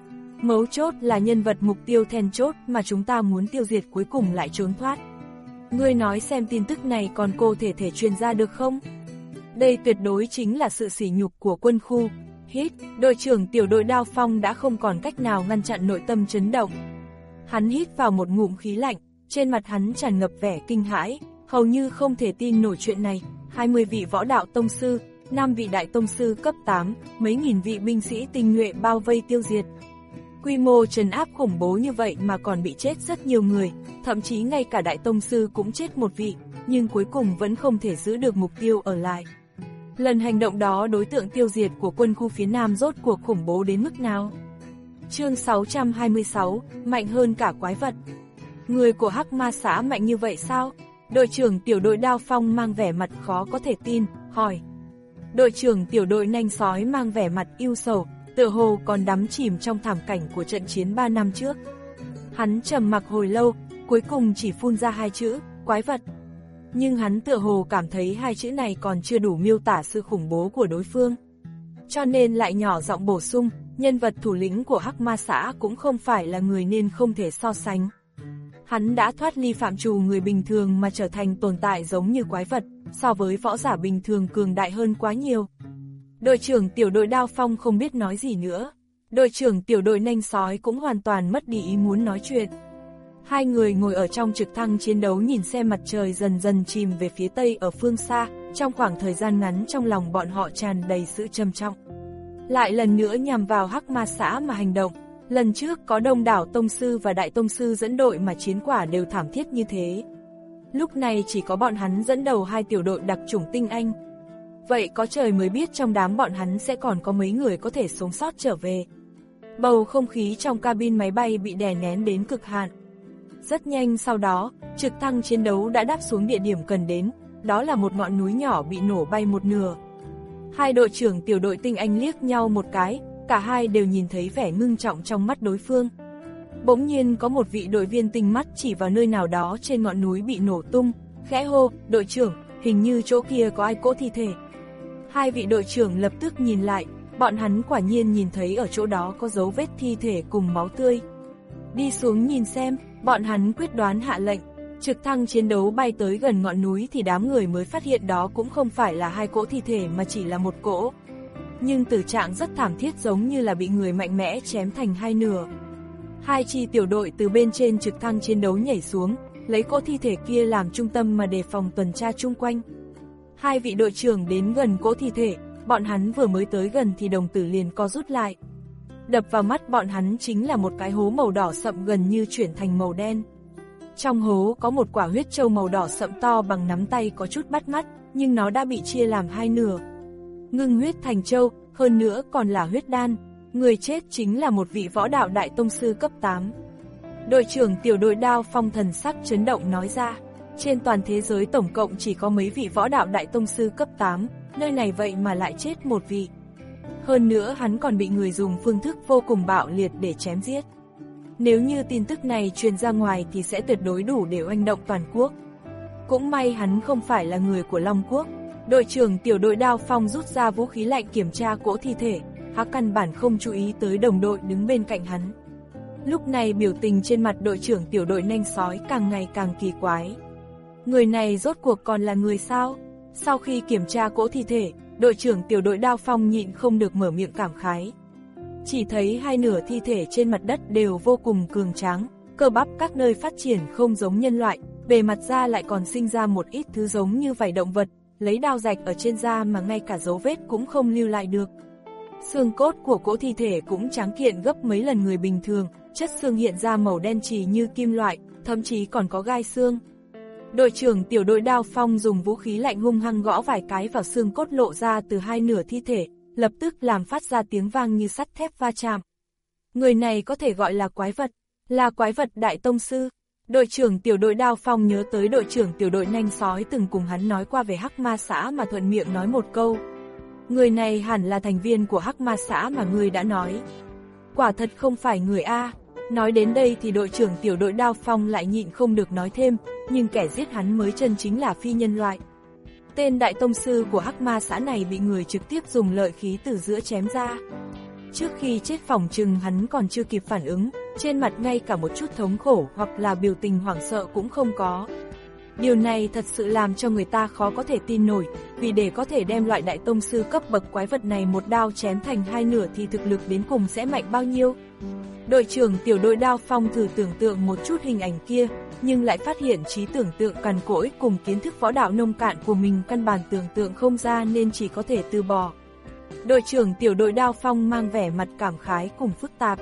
Mấu chốt là nhân vật mục tiêu then chốt mà chúng ta muốn tiêu diệt cuối cùng lại trốn thoát. Ngươi nói xem tin tức này còn cô thể thể truyền ra được không? Đây tuyệt đối chính là sự sỉ nhục của quân khu. Hít, đội trưởng tiểu đội Đao Phong đã không còn cách nào ngăn chặn nội tâm chấn động. Hắn hít vào một ngụm khí lạnh, trên mặt hắn tràn ngập vẻ kinh hãi, hầu như không thể tin nổi chuyện này. hai mươi vị võ đạo tông sư, năm vị đại tông sư cấp tám, mấy nghìn vị binh sĩ tinh nhuệ bao vây tiêu diệt. Quy mô trấn áp khủng bố như vậy mà còn bị chết rất nhiều người, thậm chí ngay cả đại tông sư cũng chết một vị, nhưng cuối cùng vẫn không thể giữ được mục tiêu ở lại. Lần hành động đó đối tượng tiêu diệt của quân khu phía Nam rốt cuộc khủng bố đến mức nào? Chương sáu trăm hai mươi sáu, mạnh hơn cả quái vật. Người của Hắc Ma xã mạnh như vậy sao? Đội trưởng tiểu đội Đao Phong mang vẻ mặt khó có thể tin, hỏi. Đội trưởng tiểu đội Nanh Sói mang vẻ mặt ưu sầu, tựa hồ còn đắm chìm trong thảm cảnh của trận chiến ba năm trước. Hắn trầm mặc hồi lâu, cuối cùng chỉ phun ra hai chữ, quái vật. Nhưng hắn tựa hồ cảm thấy hai chữ này còn chưa đủ miêu tả sự khủng bố của đối phương. Cho nên lại nhỏ giọng bổ sung, nhân vật thủ lĩnh của Hắc Ma xã cũng không phải là người nên không thể so sánh. Hắn đã thoát ly phạm trù người bình thường mà trở thành tồn tại giống như quái vật, so với võ giả bình thường cường đại hơn quá nhiều. Đội trưởng tiểu đội Đao Phong không biết nói gì nữa. Đội trưởng tiểu đội Nanh Sói cũng hoàn toàn mất đi ý muốn nói chuyện. Hai người ngồi ở trong trực thăng chiến đấu nhìn xem mặt trời dần dần chìm về phía tây ở phương xa, trong khoảng thời gian ngắn trong lòng bọn họ tràn đầy sự trầm trọng. Lại lần nữa nhằm vào Hắc Ma xã mà hành động, lần trước có đông đảo tông sư và đại tông sư dẫn đội mà chiến quả đều thảm thiết như thế. Lúc này chỉ có bọn hắn dẫn đầu hai tiểu đội đặc chủng tinh anh. Vậy có trời mới biết trong đám bọn hắn sẽ còn có mấy người có thể sống sót trở về. Bầu không khí trong cabin máy bay bị đè nén đến cực hạn. Rất nhanh sau đó, trực thăng chiến đấu đã đáp xuống địa điểm cần đến, đó là một ngọn núi nhỏ bị nổ bay một nửa. Hai đội trưởng tiểu đội tinh anh liếc nhau một cái, cả hai đều nhìn thấy vẻ ngưng trọng trong mắt đối phương. Bỗng nhiên có một vị đội viên tinh mắt chỉ vào nơi nào đó trên ngọn núi bị nổ tung, khẽ hô, đội trưởng, hình như chỗ kia có ai cỗ thi thể. Hai vị đội trưởng lập tức nhìn lại, bọn hắn quả nhiên nhìn thấy ở chỗ đó có dấu vết thi thể cùng máu tươi. Đi xuống nhìn xem, bọn hắn quyết đoán hạ lệnh. Trực thăng chiến đấu bay tới gần ngọn núi thì đám người mới phát hiện đó cũng không phải là hai cỗ thi thể mà chỉ là một cỗ. Nhưng tử trạng rất thảm thiết giống như là bị người mạnh mẽ chém thành hai nửa. Hai chi tiểu đội từ bên trên trực thăng chiến đấu nhảy xuống, lấy cỗ thi thể kia làm trung tâm mà đề phòng tuần tra chung quanh. Hai vị đội trưởng đến gần cỗ thi thể, bọn hắn vừa mới tới gần thì đồng tử liền co rút lại. Đập vào mắt bọn hắn chính là một cái hố màu đỏ sậm gần như chuyển thành màu đen. Trong hố có một quả huyết châu màu đỏ sậm to bằng nắm tay có chút bắt mắt, nhưng nó đã bị chia làm hai nửa. Ngưng huyết thành châu, hơn nữa còn là huyết đan. Người chết chính là một vị võ đạo đại tông sư cấp tám. Đội trưởng tiểu đội Đao Phong thần sắc chấn động nói ra, trên toàn thế giới tổng cộng chỉ có mấy vị võ đạo đại tông sư cấp tám, nơi này vậy mà lại chết một vị. Hơn nữa hắn còn bị người dùng phương thức vô cùng bạo liệt để chém giết. Nếu như tin tức này truyền ra ngoài thì sẽ tuyệt đối đủ để oanh động toàn quốc. Cũng may hắn không phải là người của Long Quốc. Đội trưởng tiểu đội Đao Phong rút ra vũ khí lạnh kiểm tra cỗ thi thể, hắn căn bản không chú ý tới đồng đội đứng bên cạnh hắn. Lúc này biểu tình trên mặt đội trưởng tiểu đội Nanh Sói càng ngày càng kỳ quái. Người này rốt cuộc còn là người sao? Sau khi kiểm tra cỗ thi thể, đội trưởng tiểu đội Đao Phong nhịn không được mở miệng cảm khái. Chỉ thấy hai nửa thi thể trên mặt đất đều vô cùng cường tráng, cơ bắp các nơi phát triển không giống nhân loại, bề mặt da lại còn sinh ra một ít thứ giống như vảy động vật, lấy đao rạch ở trên da mà ngay cả dấu vết cũng không lưu lại được. Xương cốt của cỗ thi thể cũng tráng kiện gấp mấy lần người bình thường, chất xương hiện ra màu đen chì như kim loại, thậm chí còn có gai xương. Đội trưởng tiểu đội Đao Phong dùng vũ khí lạnh hung hăng gõ vài cái vào xương cốt lộ ra từ hai nửa thi thể, lập tức làm phát ra tiếng vang như sắt thép va chạm. Người này có thể gọi là quái vật, là quái vật đại tông sư. Đội trưởng tiểu đội Đao Phong nhớ tới đội trưởng tiểu đội Nanh Sói từng cùng hắn nói qua về Hắc Ma xã mà thuận miệng nói một câu. Người này hẳn là thành viên của Hắc Ma xã mà người đã nói. Quả thật không phải người A. Nói đến đây thì đội trưởng tiểu đội Đao Phong lại nhịn không được nói thêm, nhưng kẻ giết hắn mới chân chính là phi nhân loại. Tên đại tông sư của Hắc Ma xã này bị người trực tiếp dùng lợi khí từ giữa chém ra. Trước khi chết phòng trừng hắn còn chưa kịp phản ứng, trên mặt ngay cả một chút thống khổ hoặc là biểu tình hoảng sợ cũng không có. Điều này thật sự làm cho người ta khó có thể tin nổi, vì để có thể đem loại đại tông sư cấp bậc quái vật này một đao chém thành hai nửa thì thực lực đến cùng sẽ mạnh bao nhiêu. Đội trưởng tiểu đội Đao Phong thử tưởng tượng một chút hình ảnh kia, nhưng lại phát hiện trí tưởng tượng cằn cỗi cùng kiến thức võ đạo nông cạn của mình căn bản tưởng tượng không ra nên chỉ có thể từ bỏ. Đội trưởng tiểu đội Đao Phong mang vẻ mặt cảm khái cùng phức tạp.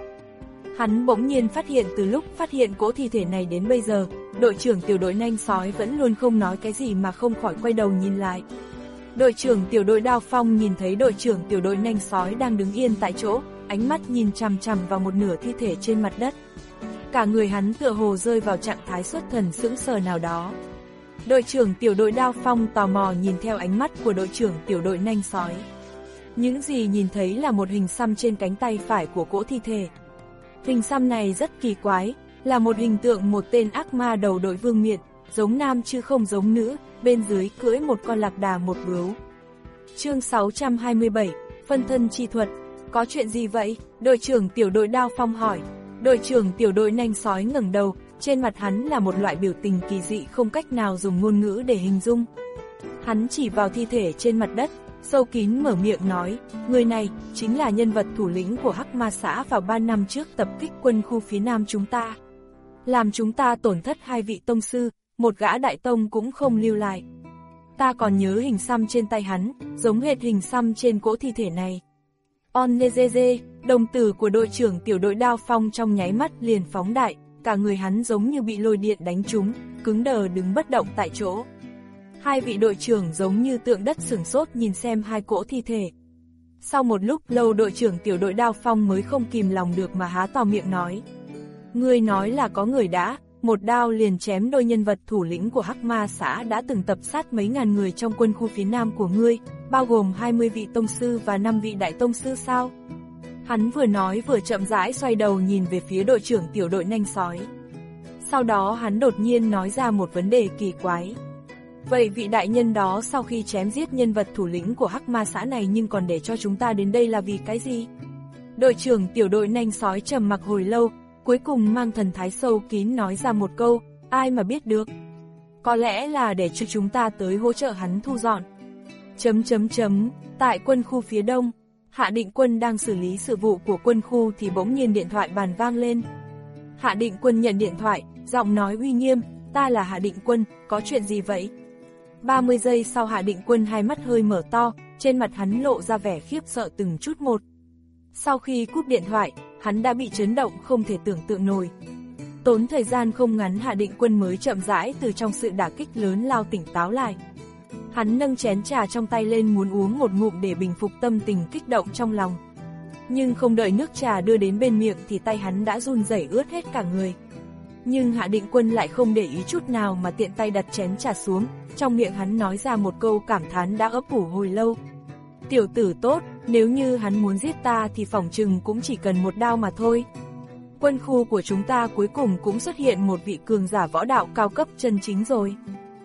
Hắn bỗng nhiên phát hiện từ lúc phát hiện cỗ thi thể này đến bây giờ, đội trưởng tiểu đội Nanh Sói vẫn luôn không nói cái gì mà không khỏi quay đầu nhìn lại. Đội trưởng tiểu đội Đao Phong nhìn thấy đội trưởng tiểu đội Nanh Sói đang đứng yên tại chỗ, ánh mắt nhìn chằm chằm vào một nửa thi thể trên mặt đất. Cả người hắn tựa hồ rơi vào trạng thái xuất thần sững sờ nào đó. Đội trưởng tiểu đội Đao Phong tò mò nhìn theo ánh mắt của đội trưởng tiểu đội Nanh Sói. Những gì nhìn thấy là một hình xăm trên cánh tay phải của cỗ thi thể. Hình xăm này rất kỳ quái, là một hình tượng một tên ác ma đầu đội vương miện, giống nam chứ không giống nữ, bên dưới cưỡi một con lạc đà một bướu. Chương sáu trăm hai mươi bảy, phân thân chi thuật. Có chuyện gì vậy? Đội trưởng tiểu đội Đao Phong hỏi. Đội trưởng tiểu đội Nanh Sói ngẩng đầu, trên mặt hắn là một loại biểu tình kỳ dị không cách nào dùng ngôn ngữ để hình dung. Hắn chỉ vào thi thể trên mặt đất, sâu kín mở miệng nói, người này chính là nhân vật thủ lĩnh của Hắc Ma xã vào ba năm trước tập kích quân khu phía nam chúng ta. Làm chúng ta tổn thất hai vị tông sư, một gã đại tông cũng không lưu lại. Ta còn nhớ hình xăm trên tay hắn, giống hệt hình xăm trên cỗ thi thể này. Onezeze, đồng tử của đội trưởng tiểu đội Đao Phong trong nháy mắt liền phóng đại, cả người hắn giống như bị lôi điện đánh trúng, cứng đờ đứng bất động tại chỗ. Hai vị đội trưởng giống như tượng đất sửng sốt nhìn xem hai cỗ thi thể. Sau một lúc lâu đội trưởng tiểu đội Đao Phong mới không kìm lòng được mà há to miệng nói. Ngươi nói là có người đã, một đao liền chém đôi nhân vật thủ lĩnh của Hắc Ma xã đã từng tập sát mấy ngàn người trong quân khu phía nam của ngươi, bao gồm hai mươi vị tông sư và năm vị đại tông sư sao? Hắn vừa nói vừa chậm rãi xoay đầu nhìn về phía đội trưởng tiểu đội Nanh Sói. Sau đó hắn đột nhiên nói ra một vấn đề kỳ quái. Vậy vị đại nhân đó sau khi chém giết nhân vật thủ lĩnh của Hắc Ma xã này nhưng còn để cho chúng ta đến đây là vì cái gì? Đội trưởng tiểu đội Nanh Sói trầm mặc hồi lâu, cuối cùng mang thần thái sâu kín nói ra một câu, ai mà biết được. Có lẽ là để cho chúng ta tới hỗ trợ hắn thu dọn. Chấm chấm chấm, tại quân khu phía đông, Hạ Định Quân đang xử lý sự vụ của quân khu thì bỗng nhiên điện thoại bàn vang lên. Hạ Định Quân nhận điện thoại, giọng nói uy nghiêm, ta là Hạ Định Quân, có chuyện gì vậy? ba mươi giây sau Hạ Định Quân hai mắt hơi mở to, trên mặt hắn lộ ra vẻ khiếp sợ từng chút một. Sau khi cúp điện thoại, hắn đã bị chấn động không thể tưởng tượng nổi. Tốn thời gian không ngắn Hạ Định Quân mới chậm rãi từ trong sự đả kích lớn lao tỉnh táo lại. Hắn nâng chén trà trong tay lên muốn uống một ngụm để bình phục tâm tình kích động trong lòng. Nhưng không đợi nước trà đưa đến bên miệng thì tay hắn đã run rẩy ướt hết cả người. Nhưng Hạ Định Quân lại không để ý chút nào mà tiện tay đặt chén trà xuống, trong miệng hắn nói ra một câu cảm thán đã ấp ủ hồi lâu. Tiểu tử tốt, nếu như hắn muốn giết ta thì phỏng chừng cũng chỉ cần một đao mà thôi. Quân khu của chúng ta cuối cùng cũng xuất hiện một vị cường giả võ đạo cao cấp chân chính rồi.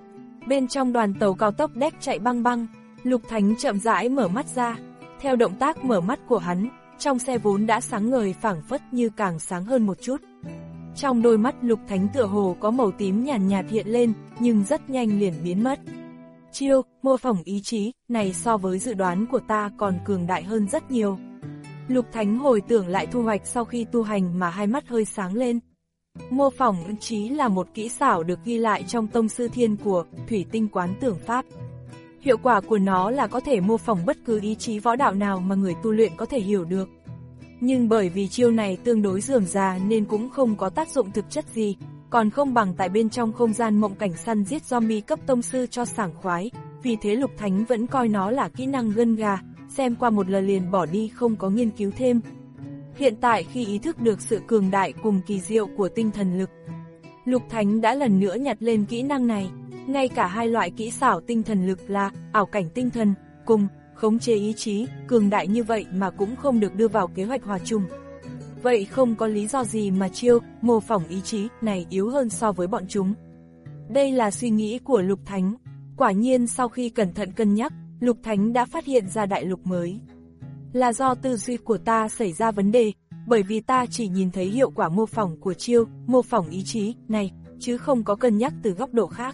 Bên trong đoàn tàu cao tốc đét chạy băng băng, Lục Thánh chậm rãi mở mắt ra. Theo động tác mở mắt của hắn, trong xe vốn đã sáng ngời phảng phất như càng sáng hơn một chút. Trong đôi mắt Lục Thánh tựa hồ có màu tím nhàn nhạt, nhạt hiện lên, nhưng rất nhanh liền biến mất. Chiêu, mô phỏng ý chí, này so với dự đoán của ta còn cường đại hơn rất nhiều. Lục Thánh hồi tưởng lại thu hoạch sau khi tu hành mà hai mắt hơi sáng lên. Mô phỏng ý chí là một kỹ xảo được ghi lại trong tông sư thiên của Thủy Tinh Quán Tưởng Pháp. Hiệu quả của nó là có thể mô phỏng bất cứ ý chí võ đạo nào mà người tu luyện có thể hiểu được. Nhưng bởi vì chiêu này tương đối rườm rà nên cũng không có tác dụng thực chất gì, còn không bằng tại bên trong không gian mộng cảnh săn giết zombie cấp tông sư cho sảng khoái, vì thế Lục Thánh vẫn coi nó là kỹ năng gân gà, xem qua một lần liền bỏ đi không có nghiên cứu thêm. Hiện tại khi ý thức được sự cường đại cùng kỳ diệu của tinh thần lực, Lục Thánh đã lần nữa nhặt lên kỹ năng này, ngay cả hai loại kỹ xảo tinh thần lực là ảo cảnh tinh thần, cùng khống chế ý chí, cường đại như vậy mà cũng không được đưa vào kế hoạch hòa trùng. Vậy không có lý do gì mà chiêu, mô phỏng ý chí này yếu hơn so với bọn chúng. Đây là suy nghĩ của Lục Thánh. Quả nhiên sau khi cẩn thận cân nhắc, Lục Thánh đã phát hiện ra đại lục mới. Là do tư duy của ta xảy ra vấn đề, bởi vì ta chỉ nhìn thấy hiệu quả mô phỏng của chiêu, mô phỏng ý chí này, chứ không có cân nhắc từ góc độ khác.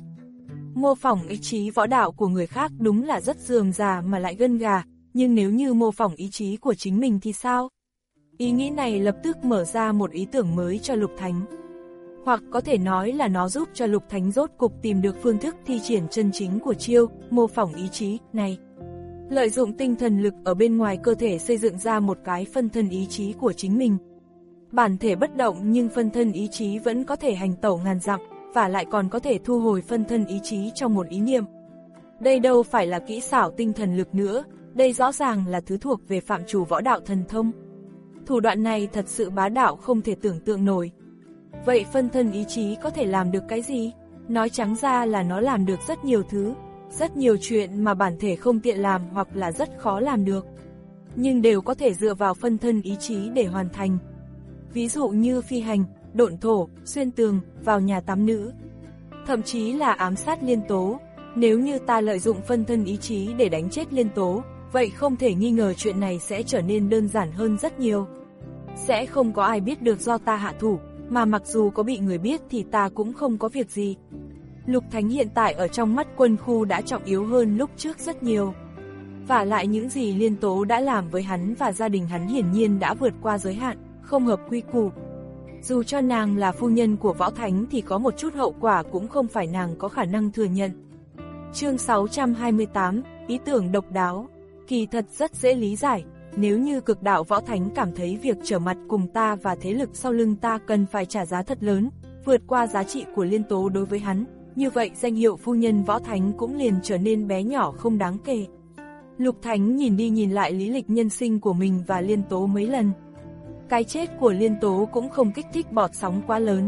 Mô phỏng ý chí võ đạo của người khác đúng là rất rườm rà mà lại gân gà, nhưng nếu như mô phỏng ý chí của chính mình thì sao? Ý nghĩ này lập tức mở ra một ý tưởng mới cho Lục Thánh. Hoặc có thể nói là nó giúp cho Lục Thánh rốt cục tìm được phương thức thi triển chân chính của chiêu, mô phỏng ý chí này. Lợi dụng tinh thần lực ở bên ngoài cơ thể xây dựng ra một cái phân thân ý chí của chính mình. Bản thể bất động nhưng phân thân ý chí vẫn có thể hành tẩu ngàn dặm, và lại còn có thể thu hồi phân thân ý chí trong một ý niệm. Đây đâu phải là kỹ xảo tinh thần lực nữa, đây rõ ràng là thứ thuộc về phạm trù võ đạo thần thông. Thủ đoạn này thật sự bá đạo không thể tưởng tượng nổi. Vậy phân thân ý chí có thể làm được cái gì? Nói trắng ra là nó làm được rất nhiều thứ, rất nhiều chuyện mà bản thể không tiện làm hoặc là rất khó làm được. Nhưng đều có thể dựa vào phân thân ý chí để hoàn thành. Ví dụ như phi hành, độn thổ, xuyên tường, vào nhà tắm nữ. Thậm chí là ám sát Liên Tố. Nếu như ta lợi dụng phân thân ý chí để đánh chết Liên Tố, vậy không thể nghi ngờ chuyện này sẽ trở nên đơn giản hơn rất nhiều. Sẽ không có ai biết được do ta hạ thủ, mà mặc dù có bị người biết thì ta cũng không có việc gì. Lục Thánh hiện tại ở trong mắt quân khu đã trọng yếu hơn lúc trước rất nhiều. Và lại những gì Liên Tố đã làm với hắn và gia đình hắn hiển nhiên đã vượt qua giới hạn, không hợp quy củ. Dù cho nàng là phu nhân của Võ Thánh thì có một chút hậu quả cũng không phải nàng có khả năng thừa nhận. Chương sáu trăm hai mươi tám, ý tưởng độc đáo. Kỳ thật rất dễ lý giải, nếu như cực đạo Võ Thánh cảm thấy việc trở mặt cùng ta và thế lực sau lưng ta cần phải trả giá thật lớn, vượt qua giá trị của Liên Tố đối với hắn, như vậy danh hiệu phu nhân Võ Thánh cũng liền trở nên bé nhỏ không đáng kể. Lục Thánh nhìn đi nhìn lại lý lịch nhân sinh của mình và Liên Tố mấy lần. Cái chết của Liên Tố cũng không kích thích bọt sóng quá lớn.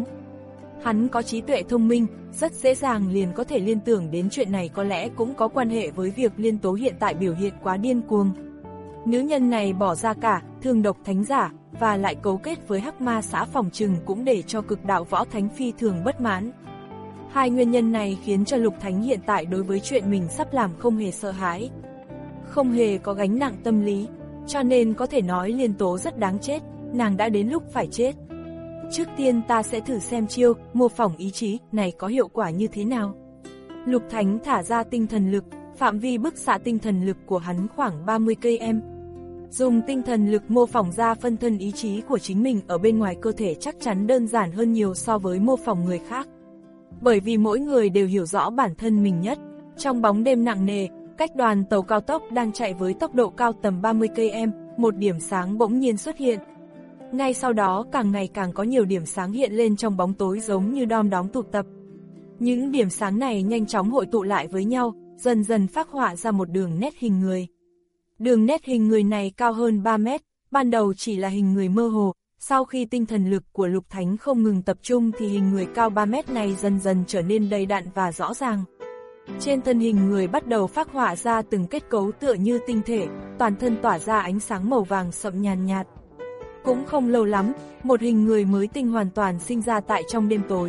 Hắn có trí tuệ thông minh, rất dễ dàng liền có thể liên tưởng đến chuyện này có lẽ cũng có quan hệ với việc Liên Tố hiện tại biểu hiện quá điên cuồng. Nữ nhân này bỏ ra cả, thương độc thánh giả, và lại cấu kết với hắc ma xã phòng trừng cũng để cho cực đạo Võ Thánh phi thường bất mãn. Hai nguyên nhân này khiến cho Lục Thánh hiện tại đối với chuyện mình sắp làm không hề sợ hãi. Không hề có gánh nặng tâm lý, cho nên có thể nói Liên Tố rất đáng chết, nàng đã đến lúc phải chết. Trước tiên ta sẽ thử xem chiêu, mô phỏng ý chí, này có hiệu quả như thế nào. Lục Thánh thả ra tinh thần lực, phạm vi bức xạ tinh thần lực của hắn khoảng ba mươi ki lô mét. Dùng tinh thần lực mô phỏng ra phân thân ý chí của chính mình ở bên ngoài cơ thể chắc chắn đơn giản hơn nhiều so với mô phỏng người khác. Bởi vì mỗi người đều hiểu rõ bản thân mình nhất. Trong bóng đêm nặng nề, cách đoàn tàu cao tốc đang chạy với tốc độ cao tầm ba mươi ki lô mét, một điểm sáng bỗng nhiên xuất hiện. Ngay sau đó càng ngày càng có nhiều điểm sáng hiện lên trong bóng tối giống như đom đóm tụ tập. Những điểm sáng này nhanh chóng hội tụ lại với nhau, dần dần phác họa ra một đường nét hình người. Đường nét hình người này cao hơn ba mét, ban đầu chỉ là hình người mơ hồ, sau khi tinh thần lực của Lục Thánh không ngừng tập trung thì hình người cao ba mét này dần dần trở nên đầy đặn và rõ ràng. Trên thân hình người bắt đầu phác họa ra từng kết cấu tựa như tinh thể, toàn thân tỏa ra ánh sáng màu vàng sậm nhàn nhạt. Cũng không lâu lắm, một hình người mới tinh hoàn toàn sinh ra tại trong đêm tối.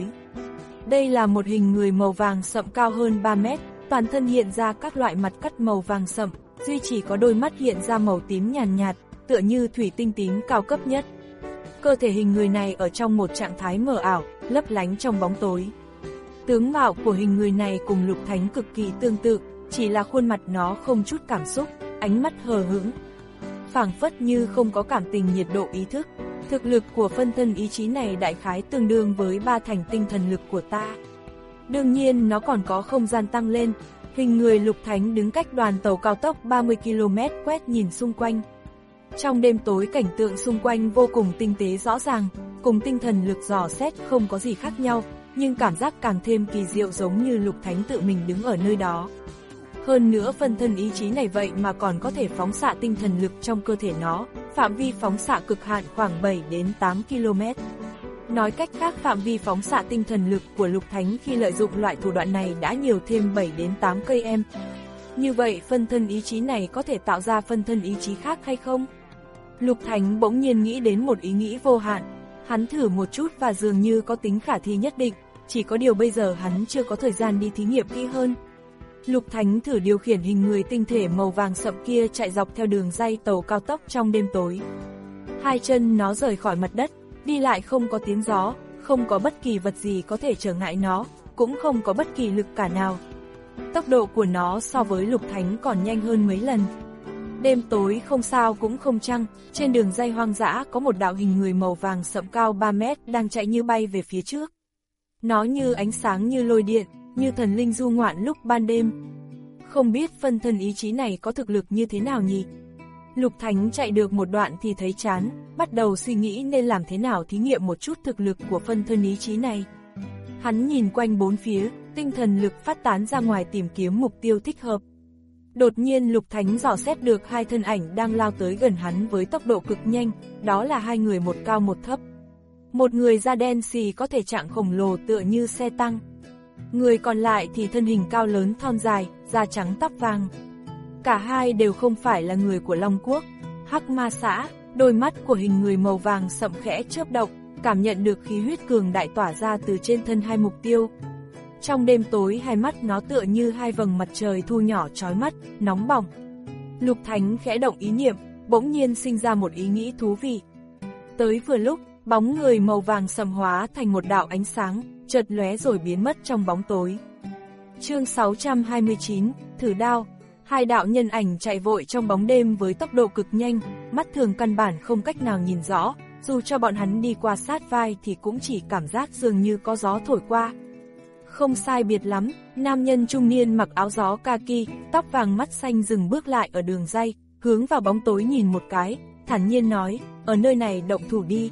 Đây là một hình người màu vàng sậm cao hơn ba mét, toàn thân hiện ra các loại mặt cắt màu vàng sậm, duy chỉ có đôi mắt hiện ra màu tím nhàn nhạt, tựa như thủy tinh tím cao cấp nhất. Cơ thể hình người này ở trong một trạng thái mờ ảo, lấp lánh trong bóng tối. Tướng mạo của hình người này cùng Lục Thánh cực kỳ tương tự, chỉ là khuôn mặt nó không chút cảm xúc, ánh mắt hờ hững, phảng phất như không có cảm tình nhiệt độ ý thức. Thực lực của phân thân ý chí này đại khái tương đương với ba thành tinh thần lực của ta. Đương nhiên nó còn có không gian tăng lên. Hình người Lục Thánh đứng cách đoàn tàu cao tốc ba mươi ki lô mét quét nhìn xung quanh. Trong đêm tối cảnh tượng xung quanh vô cùng tinh tế rõ ràng, cùng tinh thần lực dò xét không có gì khác nhau, nhưng cảm giác càng thêm kỳ diệu giống như Lục Thánh tự mình đứng ở nơi đó. Hơn nữa phân thân ý chí này vậy mà còn có thể phóng xạ tinh thần lực trong cơ thể nó, phạm vi phóng xạ cực hạn khoảng bảy đến tám ki lô mét. Nói cách khác phạm vi phóng xạ tinh thần lực của Lục Thánh khi lợi dụng loại thủ đoạn này đã nhiều thêm bảy đến tám ki lô mét. Như vậy phân thân ý chí này có thể tạo ra phân thân ý chí khác hay không? Lục Thánh bỗng nhiên nghĩ đến một ý nghĩ vô hạn, hắn thử một chút và dường như có tính khả thi nhất định, chỉ có điều bây giờ hắn chưa có thời gian đi thí nghiệm kỹ hơn. Lục Thánh thử điều khiển hình người tinh thể màu vàng sậm kia chạy dọc theo đường ray tàu cao tốc trong đêm tối. Hai chân nó rời khỏi mặt đất, đi lại không có tiếng gió, không có bất kỳ vật gì có thể trở ngại nó, cũng không có bất kỳ lực cản nào. Tốc độ của nó so với Lục Thánh còn nhanh hơn mấy lần. Đêm tối không sao cũng không trăng, trên đường ray hoang dã có một đạo hình người màu vàng sậm cao ba mét đang chạy như bay về phía trước. Nó như ánh sáng như lôi điện, như thần linh du ngoạn lúc ban đêm. Không biết phân thân ý chí này có thực lực như thế nào nhỉ? Lục Thánh chạy được một đoạn thì thấy chán, bắt đầu suy nghĩ nên làm thế nào thí nghiệm một chút thực lực của phân thân ý chí này. Hắn nhìn quanh bốn phía, tinh thần lực phát tán ra ngoài tìm kiếm mục tiêu thích hợp. Đột nhiên Lục Thánh dò xét được hai thân ảnh đang lao tới gần hắn với tốc độ cực nhanh, đó là hai người một cao một thấp. Một người da đen xì có thể trạng khổng lồ tựa như xe tăng. Người còn lại thì thân hình cao lớn thon dài, da trắng tóc vàng. Cả hai đều không phải là người của Long Quốc. Hắc Ma Xã, đôi mắt của hình người màu vàng sậm khẽ chớp động, cảm nhận được khí huyết cường đại tỏa ra từ trên thân hai mục tiêu. Trong đêm tối hai mắt nó tựa như hai vầng mặt trời thu nhỏ chói mắt, nóng bỏng. Lục Thánh khẽ động ý niệm, bỗng nhiên sinh ra một ý nghĩ thú vị. Tới vừa lúc, bóng người màu vàng sậm hóa thành một đạo ánh sáng, chợt lóe rồi biến mất trong bóng tối. Chương sáu trăm hai mươi chín, Thử Đao. Hai đạo nhân ảnh chạy vội trong bóng đêm với tốc độ cực nhanh, mắt thường căn bản không cách nào nhìn rõ, dù cho bọn hắn đi qua sát vai thì cũng chỉ cảm giác dường như có gió thổi qua. Không sai biệt lắm, nam nhân trung niên mặc áo gió kaki, tóc vàng mắt xanh dừng bước lại ở đường ray, hướng vào bóng tối nhìn một cái, thản nhiên nói, ở nơi này động thủ đi.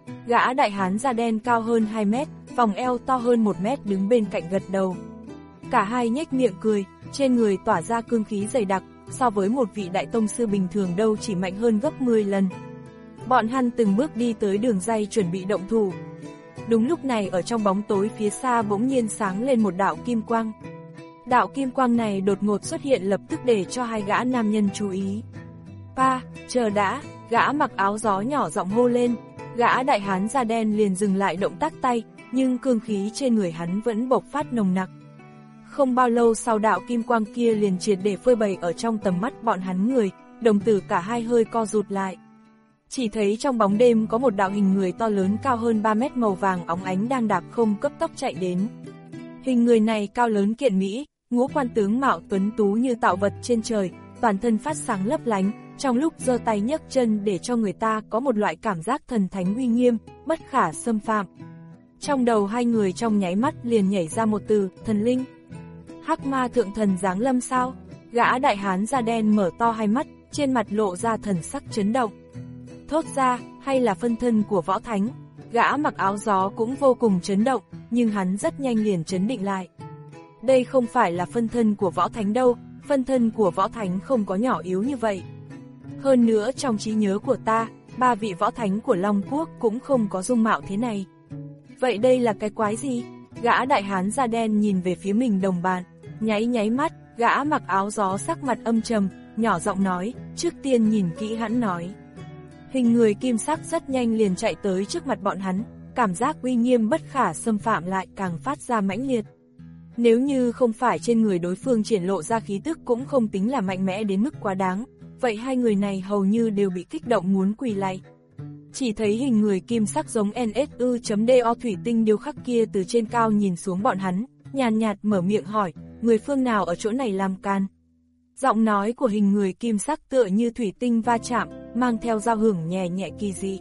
Gã đại hán da đen cao hơn hai mét, vòng eo to hơn một mét đứng bên cạnh gật đầu. Cả hai nhếch miệng cười, trên người tỏa ra cương khí dày đặc, so với một vị đại tông sư bình thường đâu chỉ mạnh hơn gấp mười lần. Bọn hắn từng bước đi tới đường ray chuẩn bị động thủ. Đúng lúc này ở trong bóng tối phía xa bỗng nhiên sáng lên một đạo kim quang. Đạo kim quang này đột ngột xuất hiện lập tức để cho hai gã nam nhân chú ý. Pa, chờ đã, gã mặc áo gió nhỏ giọng hô lên. Gã đại hán da đen liền dừng lại động tác tay, nhưng cương khí trên người hắn vẫn bộc phát nồng nặc. Không bao lâu sau đạo kim quang kia liền triệt để phơi bày ở trong tầm mắt bọn hắn người, đồng tử cả hai hơi co rụt lại. Chỉ thấy trong bóng đêm có một đạo hình người to lớn cao hơn ba mét màu vàng óng ánh đang đạp không cấp tốc chạy đến. Hình người này cao lớn kiện mỹ, ngũ quan tướng mạo tuấn tú như tạo vật trên trời, toàn thân phát sáng lấp lánh, trong lúc giơ tay nhấc chân để cho người ta có một loại cảm giác thần thánh uy nghiêm, bất khả xâm phạm. Trong đầu hai người trong nháy mắt liền nhảy ra một từ, thần linh. Hắc Ma thượng thần giáng lâm sao? Gã đại hán da đen mở to hai mắt, trên mặt lộ ra thần sắc chấn động. Thốt ra, hay là phân thân của Võ Thánh? Gã mặc áo gió cũng vô cùng chấn động, nhưng hắn rất nhanh liền chấn định lại. Đây không phải là phân thân của Võ Thánh đâu, phân thân của Võ Thánh không có nhỏ yếu như vậy. Hơn nữa trong trí nhớ của ta, ba vị Võ Thánh của Long Quốc cũng không có dung mạo thế này. Vậy đây là cái quái gì? Gã đại hán da đen nhìn về phía mình đồng bạn, nháy nháy mắt, gã mặc áo gió sắc mặt âm trầm, nhỏ giọng nói, trước tiên nhìn kỹ hắn nói. Hình người kim sắc rất nhanh liền chạy tới trước mặt bọn hắn, cảm giác uy nghiêm bất khả xâm phạm lại càng phát ra mãnh liệt. Nếu như không phải trên người đối phương triển lộ ra khí tức cũng không tính là mạnh mẽ đến mức quá đáng, vậy hai người này hầu như đều bị kích động muốn quỳ lạy. Chỉ thấy hình người kim sắc giống en ét u.do thủy tinh điêu khắc kia từ trên cao nhìn xuống bọn hắn, nhàn nhạt mở miệng hỏi, người phương nào ở chỗ này làm can? Giọng nói của hình người kim sắc tựa như thủy tinh va chạm, mang theo giao hưởng nhẹ nhẹ kỳ dị.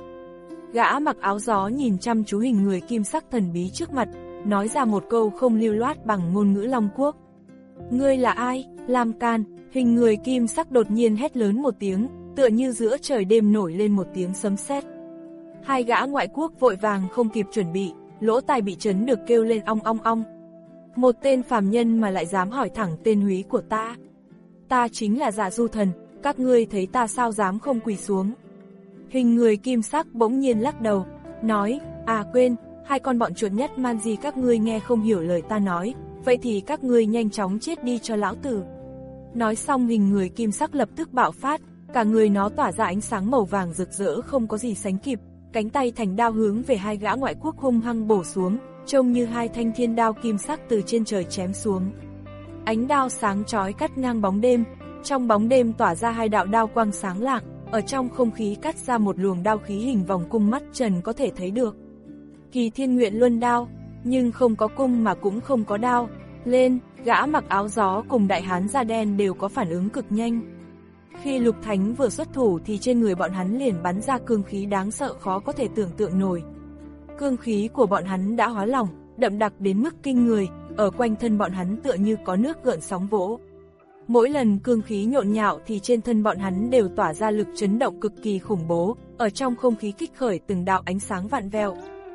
Gã mặc áo gió nhìn chăm chú hình người kim sắc thần bí trước mặt, nói ra một câu không lưu loát bằng ngôn ngữ Long Quốc. Ngươi là ai? Lam can? Hình người kim sắc đột nhiên hét lớn một tiếng, tựa như giữa trời đêm nổi lên một tiếng sấm sét. Hai gã ngoại quốc vội vàng không kịp chuẩn bị, lỗ tai bị chấn được kêu lên ong ong ong. Một tên phàm nhân mà lại dám hỏi thẳng tên húy của ta. Ta chính là Dạ Du Thần, các ngươi thấy ta sao dám không quỳ xuống. Hình người kim sắc bỗng nhiên lắc đầu, nói, à quên, hai con bọn chuột nhất man gì các ngươi nghe không hiểu lời ta nói, vậy thì các ngươi nhanh chóng chết đi cho lão tử. Nói xong hình người kim sắc lập tức bạo phát, cả người nó tỏa ra ánh sáng màu vàng rực rỡ không có gì sánh kịp, cánh tay thành đao hướng về hai gã ngoại quốc hung hăng bổ xuống, trông như hai thanh thiên đao kim sắc từ trên trời chém xuống. Ánh đao sáng chói cắt ngang bóng đêm, trong bóng đêm tỏa ra hai đạo đao quang sáng lạng, ở trong không khí cắt ra một luồng đao khí hình vòng cung mắt trần có thể thấy được. Kỳ Thiên Nguyện Luân đao, nhưng không có cung mà cũng không có đao. Lên, gã mặc áo gió cùng đại hán da đen đều có phản ứng cực nhanh. Khi Lục Thánh vừa xuất thủ thì trên người bọn hắn liền bắn ra cương khí đáng sợ khó có thể tưởng tượng nổi. Cương khí của bọn hắn đã hóa lỏng, đậm đặc đến mức kinh người, ở quanh thân bọn hắn tựa như có nước gợn sóng vỗ. Mỗi lần cương khí nhộn nhạo thì trên thân bọn hắn đều tỏa ra lực chấn động cực kỳ khủng bố, ở trong không khí kích khởi từng đạo ánh sáng vạn vẹo.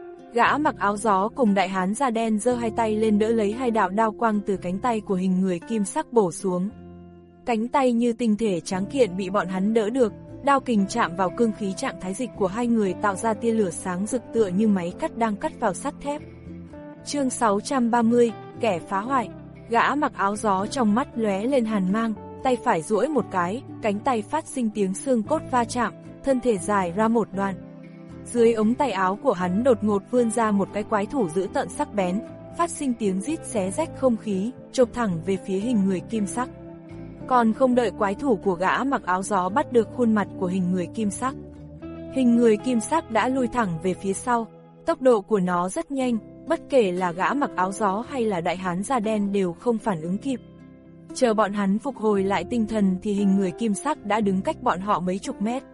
Gã mặc áo gió cùng đại hán da đen giơ hai tay lên đỡ lấy hai đạo đao quang từ cánh tay của hình người kim sắc bổ xuống. Cánh tay như tinh thể tráng kiện bị bọn hắn đỡ được, đao kình chạm vào cương khí trạng thái dịch của hai người tạo ra tia lửa sáng rực tựa như máy cắt đang cắt vào sắt thép. Chương sáu trăm ba mươi, kẻ phá hoại. Gã mặc áo gió trong mắt lóe lên hàn mang, tay phải duỗi một cái, cánh tay phát sinh tiếng xương cốt va chạm, thân thể dài ra một đoạn. Dưới ống tay áo của hắn đột ngột vươn ra một cái quái thủ dữ tợn sắc bén, phát sinh tiếng rít xé rách không khí, chộp thẳng về phía hình người kim sắc. Còn không đợi quái thủ của gã mặc áo gió bắt được khuôn mặt của hình người kim sắc, hình người kim sắc đã lui thẳng về phía sau, tốc độ của nó rất nhanh, bất kể là gã mặc áo gió hay là đại hán da đen đều không phản ứng kịp. Chờ bọn hắn phục hồi lại tinh thần thì hình người kim sắc đã đứng cách bọn họ mấy chục mét.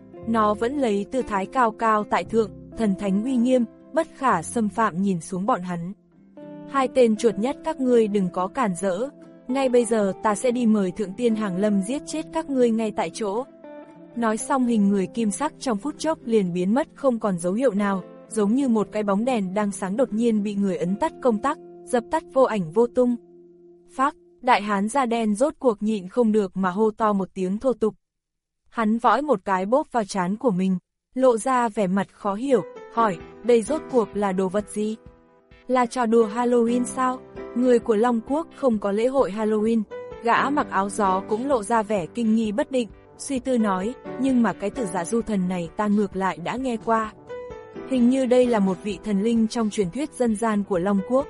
Nó vẫn lấy tư thái cao cao tại thượng, thần thánh uy nghiêm, bất khả xâm phạm nhìn xuống bọn hắn. Hai tên chuột nhắt các ngươi đừng có cản rỡ, ngay bây giờ ta sẽ đi mời Thượng Tiên Hàng Lâm giết chết các ngươi ngay tại chỗ. Nói xong hình người kim sắc trong phút chốc liền biến mất không còn dấu hiệu nào, giống như một cái bóng đèn đang sáng đột nhiên bị người ấn tắt công tắc, dập tắt vô ảnh vô tung. Phác, đại hán da đen rốt cuộc nhịn không được mà hô to một tiếng thô tục. Hắn või một cái bóp vào trán của mình, lộ ra vẻ mặt khó hiểu, hỏi, đây rốt cuộc là đồ vật gì? Là trò đùa Halloween sao? Người của Long Quốc không có lễ hội Halloween. Gã mặc áo gió cũng lộ ra vẻ kinh nghi bất định, suy tư nói, nhưng mà cái từ Dạ Du Thần này ta ngược lại đã nghe qua. Hình như đây là một vị thần linh trong truyền thuyết dân gian của Long Quốc.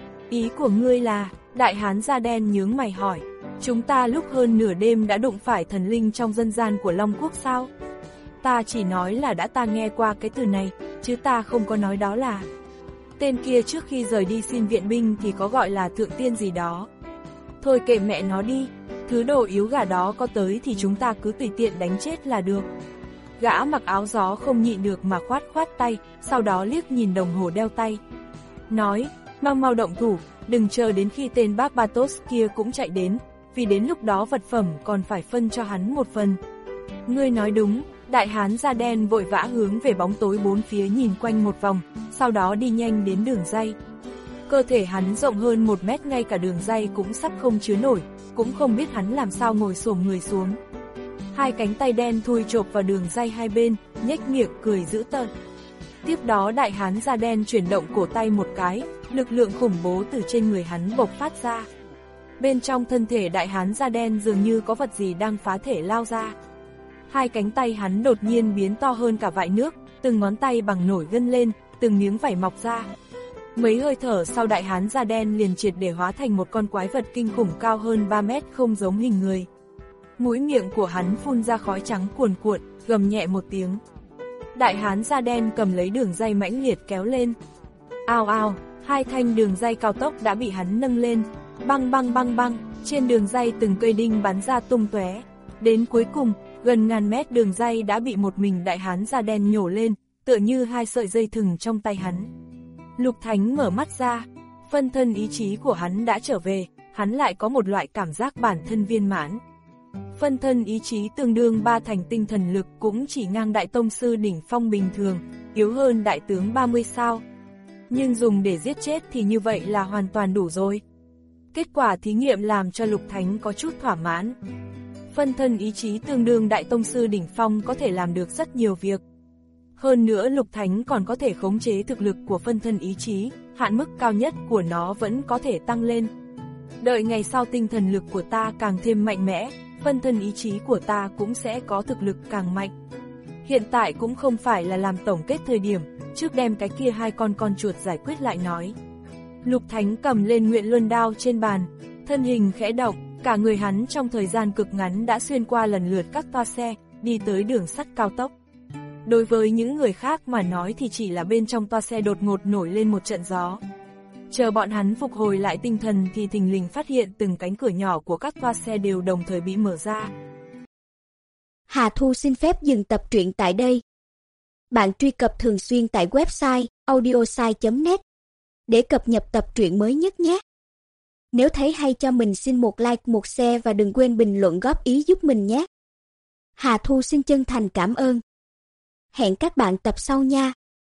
Ý của ngươi là, đại hán da đen nhướng mày hỏi, chúng ta lúc hơn nửa đêm đã đụng phải thần linh trong dân gian của Long Quốc sao? Ta chỉ nói là đã ta nghe qua cái từ này, chứ ta không có nói đó là. Tên kia trước khi rời đi xin viện binh thì có gọi là thượng tiên gì đó. Thôi kệ mẹ nó đi, thứ đồ yếu gà đó có tới thì chúng ta cứ tùy tiện đánh chết là được. Gã mặc áo gió không nhịn được mà khoát khoát tay, sau đó liếc nhìn đồng hồ đeo tay. Nói, mau mau động thủ, đừng chờ đến khi tên Barbatos kia cũng chạy đến, vì đến lúc đó vật phẩm còn phải phân cho hắn một phần. Ngươi nói đúng, đại hán da đen vội vã hướng về bóng tối bốn phía nhìn quanh một vòng, sau đó đi nhanh đến đường ray. Cơ thể hắn rộng hơn một mét, ngay cả đường ray cũng sắp không chứa nổi, cũng không biết hắn làm sao ngồi xổm người xuống. Hai cánh tay đen thui chộp vào đường ray hai bên, nhếch miệng cười dữ tợn. Tiếp đó đại hán da đen chuyển động cổ tay một cái, lực lượng khủng bố từ trên người hắn bộc phát ra. Bên trong thân thể đại hán da đen dường như có vật gì đang phá thể lao ra. Hai cánh tay hắn đột nhiên biến to hơn cả vại nước, từng ngón tay bằng nổi gân lên, từng miếng vảy mọc ra. Mấy hơi thở sau đại hán da đen liền triệt để hóa thành một con quái vật kinh khủng cao hơn ba mét không giống hình người. Mũi miệng của hắn phun ra khói trắng cuồn cuộn, gầm nhẹ một tiếng. Đại hán da đen cầm lấy đường ray mãnh liệt kéo lên. Ao ao, hai thanh đường ray cao tốc đã bị hắn nâng lên. Băng băng băng băng, trên đường ray từng cây đinh bắn ra tung tóe. Đến cuối cùng, gần ngàn mét đường ray đã bị một mình đại hán da đen nhổ lên, tựa như hai sợi dây thừng trong tay hắn. Lục Thánh mở mắt ra, phân thân ý chí của hắn đã trở về, hắn lại có một loại cảm giác bản thân viên mãn. Phân thân ý chí tương đương ba thành tinh thần lực, cũng chỉ ngang đại tông sư đỉnh phong bình thường, yếu hơn đại tướng ba mươi sao. Nhưng dùng để giết chết thì như vậy là hoàn toàn đủ rồi. Kết quả thí nghiệm làm cho Lục Thánh có chút thỏa mãn. Phân thân ý chí tương đương đại tông sư đỉnh phong có thể làm được rất nhiều việc. Hơn nữa Lục Thánh còn có thể khống chế thực lực của phân thân ý chí, hạn mức cao nhất của nó vẫn có thể tăng lên. Đợi ngày sau tinh thần lực của ta càng thêm mạnh mẽ, phân thân ý chí của ta cũng sẽ có thực lực càng mạnh. Hiện tại cũng không phải là làm tổng kết thời điểm, trước đem cái kia hai con con chuột giải quyết lại nói. Lục Thánh cầm lên Nguyện Luân đao trên bàn, Thân hình khẽ động, cả người hắn trong thời gian cực ngắn đã xuyên qua lần lượt các toa xe, đi tới đường sắt cao tốc. Đối với những người khác mà nói thì chỉ là bên trong toa xe đột ngột nổi lên một trận gió. Chờ bọn hắn phục hồi lại tinh thần thì thình lình phát hiện từng cánh cửa nhỏ của các toa xe đều đồng thời bị mở ra. Hà Thu xin phép dừng tập truyện tại đây. Bạn truy cập thường xuyên tại website audiosai chấm net để cập nhật tập truyện mới nhất nhé. Nếu thấy hay cho mình xin một like, một share và đừng quên bình luận góp ý giúp mình nhé. Hà Thu xin chân thành cảm ơn. Hẹn các bạn tập sau nha.